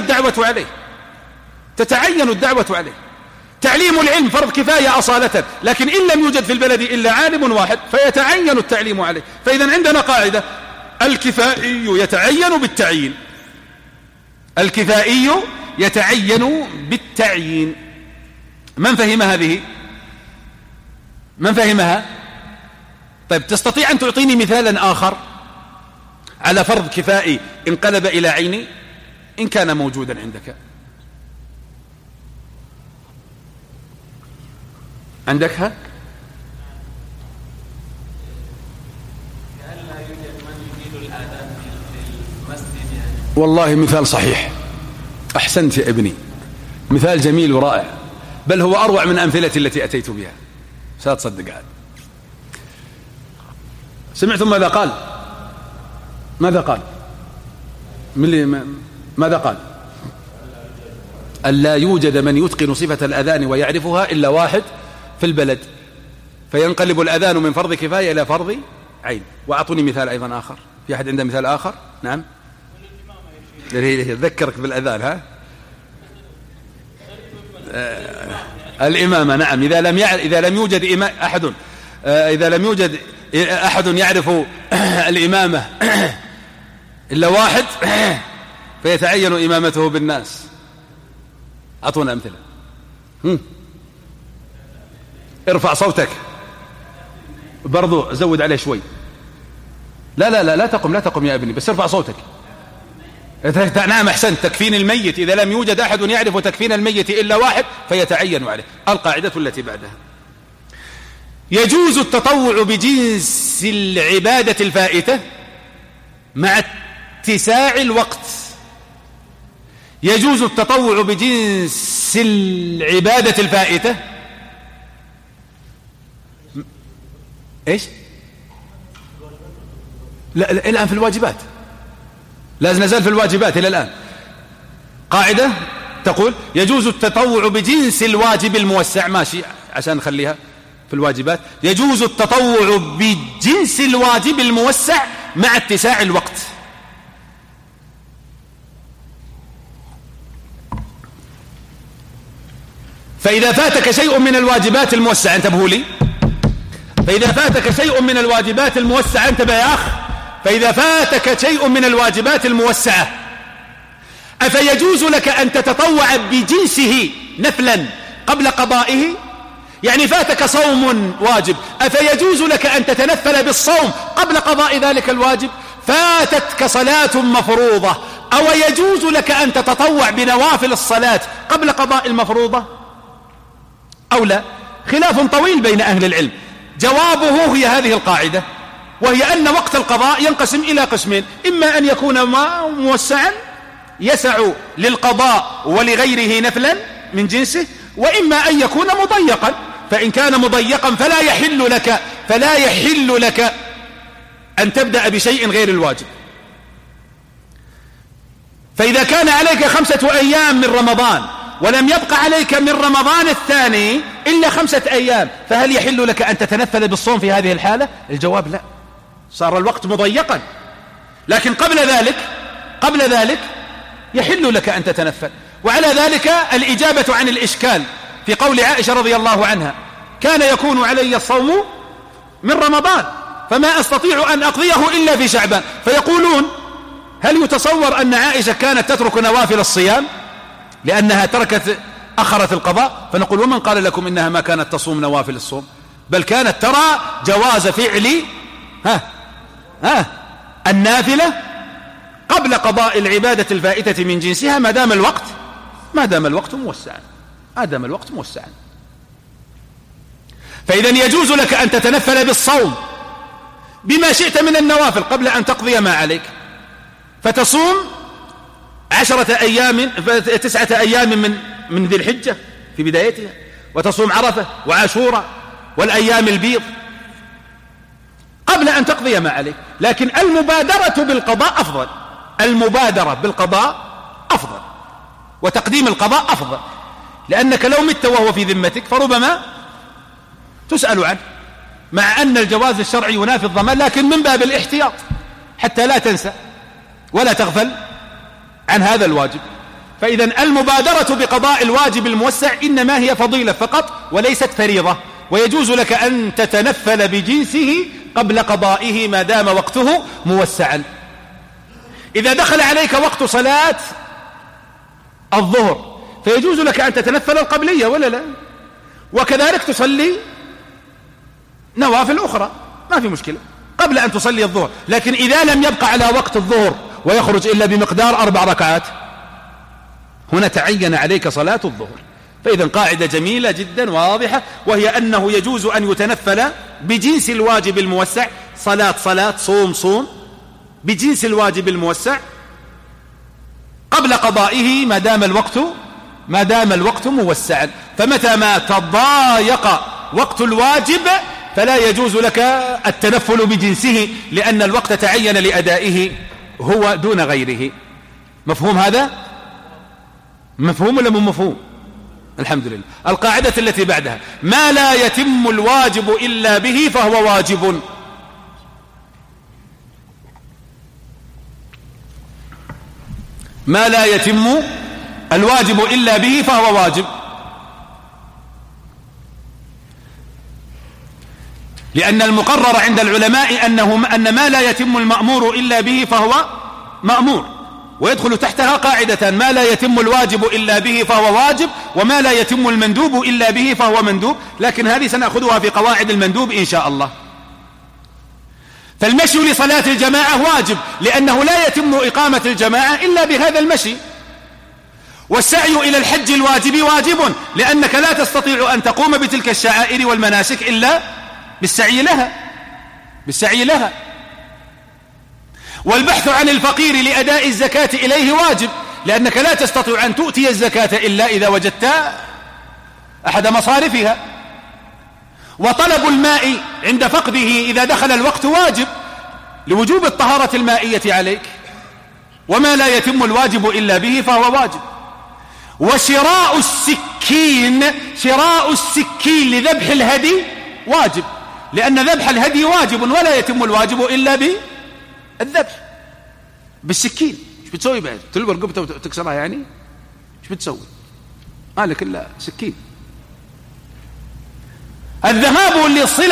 الدعوة عليه. تعليم العلم فرض كفاية أصالة، لكن إن لم يوجد في البلد إلا عالم واحد فيتعين التعليم عليه. فإذا عندنا قاعدة: الكفائي يتعين بالتعيين. الكفائي يتعين بالتعيين. من فهم هذه؟ من فهمها؟ طيب تستطيع أن تعطيني مثالا آخر على فرض كفائي انقلب إلى عيني إن كان موجودا عندك؟ عندكها؟ والله مثال صحيح، أحسنت يا ابني، مثال جميل ورائع، بل هو أروع من أمثلتي التي أتيت بها. سأتصدق هذا. سمعتم ماذا قال؟ ماذا قال؟ ماذا قال؟ ألا يوجد من يتقن صفة الأذان ويعرفها إلا واحد في البلد، فينقلب الأذان من فرض كفاية إلى فرض عين. وأعطوني مثال أيضا آخر. في أحد عنده مثال آخر؟ نعم، ذكرك بالأذان. ها؟ الإمامة. نعم، إذا لم يوجد أحد إذا لم يوجد أحد يعرف الإمامة إلا واحد فيتعين إمامته بالناس. أعطونا أمثلة. ارفع صوتك برضو، زود عليه شوي. لا تقم يا ابني، بس ارفع صوتك. نعم أحسنت. تكفين الميت، إذا لم يوجد أحد يعرف تكفين الميت إلا واحد فيتعين عليه. القاعدة التي بعدها: يجوز التطوع بجنس العبادة الفائتة مع اتساع الوقت. يجوز التطوع بجنس العبادة الفائتة. إيش؟ لا الآن في الواجبات، لا نزال في الواجبات إلى الآن. قاعدة تقول يجوز التطوع بجنس الواجب الموسع، ماشي عشان نخليها في الواجبات. يجوز التطوع بجنس الواجب الموسع مع اتساع الوقت. فإذا فاتك شيء من الواجبات الموسعة، انتبهوا لي، فإذا فاتك شيء من الواجبات الموسعة، انتبه يا أخ، فإذا فاتك شيء من الواجبات الموسعة أفيجوز لك أن تتطوع بجنسه نفلا قبل قضائه؟ يعني فاتك صوم واجب، أفيجوز لك أن تتنفل بالصوم قبل قضاء ذلك الواجب؟ فاتتك صلاة مفروضة، أو يجوز لك أن تتطوع بنوافل الصلاة قبل قضاء المفروضة أو لا؟ خلاف طويل بين أهل العلم. جوابه هي هذه القاعدة، وهي أن وقت القضاء ينقسم إلى قسمين: إما أن يكون موسعا يسع للقضاء ولغيره نفلا من جنسه، وإما أن يكون مضيقا. فإن كان مضيقا فلا يحل لك أن تبدأ بشيء غير الواجب. فإذا كان عليك 5 أيام من رمضان ولم يبق عليك من رمضان الثاني إلا 5 أيام، فهل يحل لك أن تتنفل بالصوم في هذه الحالة؟ الجواب لا، صار الوقت مضيقا. لكن قبل ذلك يحل لك أن تتنفل. وعلى ذلك الإجابة عن الإشكال في قول عائشة رضي الله عنها: كان يكون علي الصوم من رمضان فما أستطيع أن أقضيه إلا في شعبان. فيقولون: هل يتصور أن عائشة كانت تترك نوافل الصيام لأنها أخرت القضاء؟ فنقول: ومن قال لكم إنها ما كانت تصوم نوافل الصوم، بل كانت ترى جواز فعل النافلة قبل قضاء العبادة الفائتة من جنسها ما دام الوقت موسعا. فإذا يجوز لك أن تتنفل بالصوم بما شئت من النوافل قبل أن تقضي ما عليك، فتصوم 9 أيام من ذي الحجة في بدايتها، وتصوم عرفة وعاشوراء والأيام البيض قبل أن تقضي ما عليك. لكن المبادرة بالقضاء أفضل، وتقديم القضاء أفضل، لأنك لو مت وهو في ذمتك فربما تسأل عنه، مع أن الجواز الشرعي ينافي الضمان، لكن من باب الاحتياط حتى لا تنسى ولا تغفل عن هذا الواجب. فإذا المبادرة بقضاء الواجب الموسع إنما هي فضيلة فقط وليست فريضة، ويجوز لك أن تتنفل بجنسه قبل قضائه ما دام وقته موسعا. إذا دخل عليك وقت صلاة الظهر فيجوز لك أن تتنفل القبلية ولا لا، وكذلك تصلي نوافل أخرى، ما في مشكلة قبل أن تصلي الظهر. لكن إذا لم يبقى على وقت الظهر ويخرج إلا بمقدار 4 ركعات، هنا تعين عليك صلاة الظهر. فإذا قاعدة جميلة جدا واضحة، وهي أنه يجوز أن يتنفل بجنس الواجب الموسع، صلاة صوم بجنس الواجب الموسع قبل قضائه ما دام الوقت موسعا. فمتى ما تضايق وقت الواجب فلا يجوز لك التنفل بجنسه، لأن الوقت تعين لأدائه هو دون غيره. مفهوم هذا؟ مفهوم ولا مو مفهوم؟ الحمد لله. القاعدة التي بعدها: ما لا يتم الواجب إلا به فهو واجب. ما لا يتم الواجب إلا به فهو واجب، لأن المقرر عند العلماء أن ما لا يتم المأمور إلا به فهو مأمور، ويدخل تحتها قاعدة: ما لا يتم الواجب إلا به فهو واجب، وما لا يتم المندوب إلا به فهو مندوب. لكن هذه سنأخذها في قواعد المندوب إن شاء الله. فالمشي لصلاة الجماعة واجب، لأنه لا يتم إقامة الجماعة إلا بهذا المشي. والسعي إلى الحج الواجب واجب، لأنك لا تستطيع أن تقوم بتلك الشعائر والمناسك إلا بالسعي لها. والبحث عن الفقير لأداء الزكاة إليه واجب، لأنك لا تستطيع أن تؤتي الزكاة إلا إذا وجدت أحد مصارفها. وطلب الماء عند فقده إذا دخل الوقت واجب، لوجوب الطهارة المائية عليك. وما لا يتم الواجب إلا به فهو واجب. وشراء السكين لذبح الهدي واجب، لأن ذبح الهدي واجب، ولا يتم الواجب إلا بالذبح بالسكين. ايش بتسوي بعد؟ تلبر رقبته وتكسرها يعني؟ ايش بتسوي؟ مالك إلا سكين. الذهاب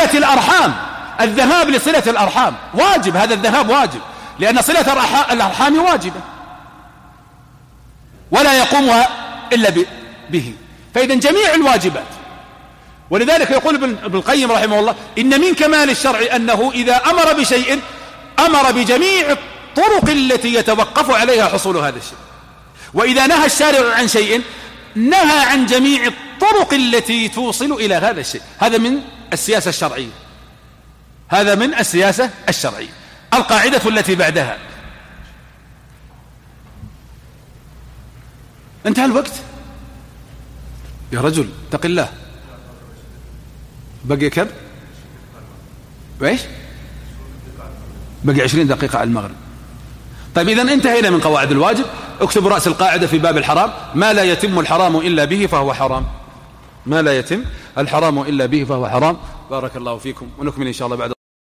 لصلة الأرحام واجب، هذا الذهاب واجب، لأن صلة الأرحام واجبة. ولا يقومها إلا به. فإذا جميع الواجبات، ولذلك يقول ابن القيم رحمه الله إن من كمال الشرع أنه إذا أمر بشيء أمر بجميع الطرق التي يتوقف عليها حصول هذا الشيء، وإذا نهى الشارع عن شيء نهى عن جميع الطرق التي توصل إلى هذا الشيء. هذا من السياسة الشرعية، هذا من السياسة الشرعية. القاعدة التي بعدها. انتهى الوقت يا رجل، اتق الله. بقي كم؟ ايش؟ بقي 20 دقيقة على المغرب. طيب إذن انتهينا من قواعد الواجب. اكتب رأس القاعدة في باب الحرام: ما لا يتم الحرام إلا به فهو حرام. ما لا يتم الحرام إلا به فهو حرام. بارك الله فيكم، ونكمل إن شاء الله بعد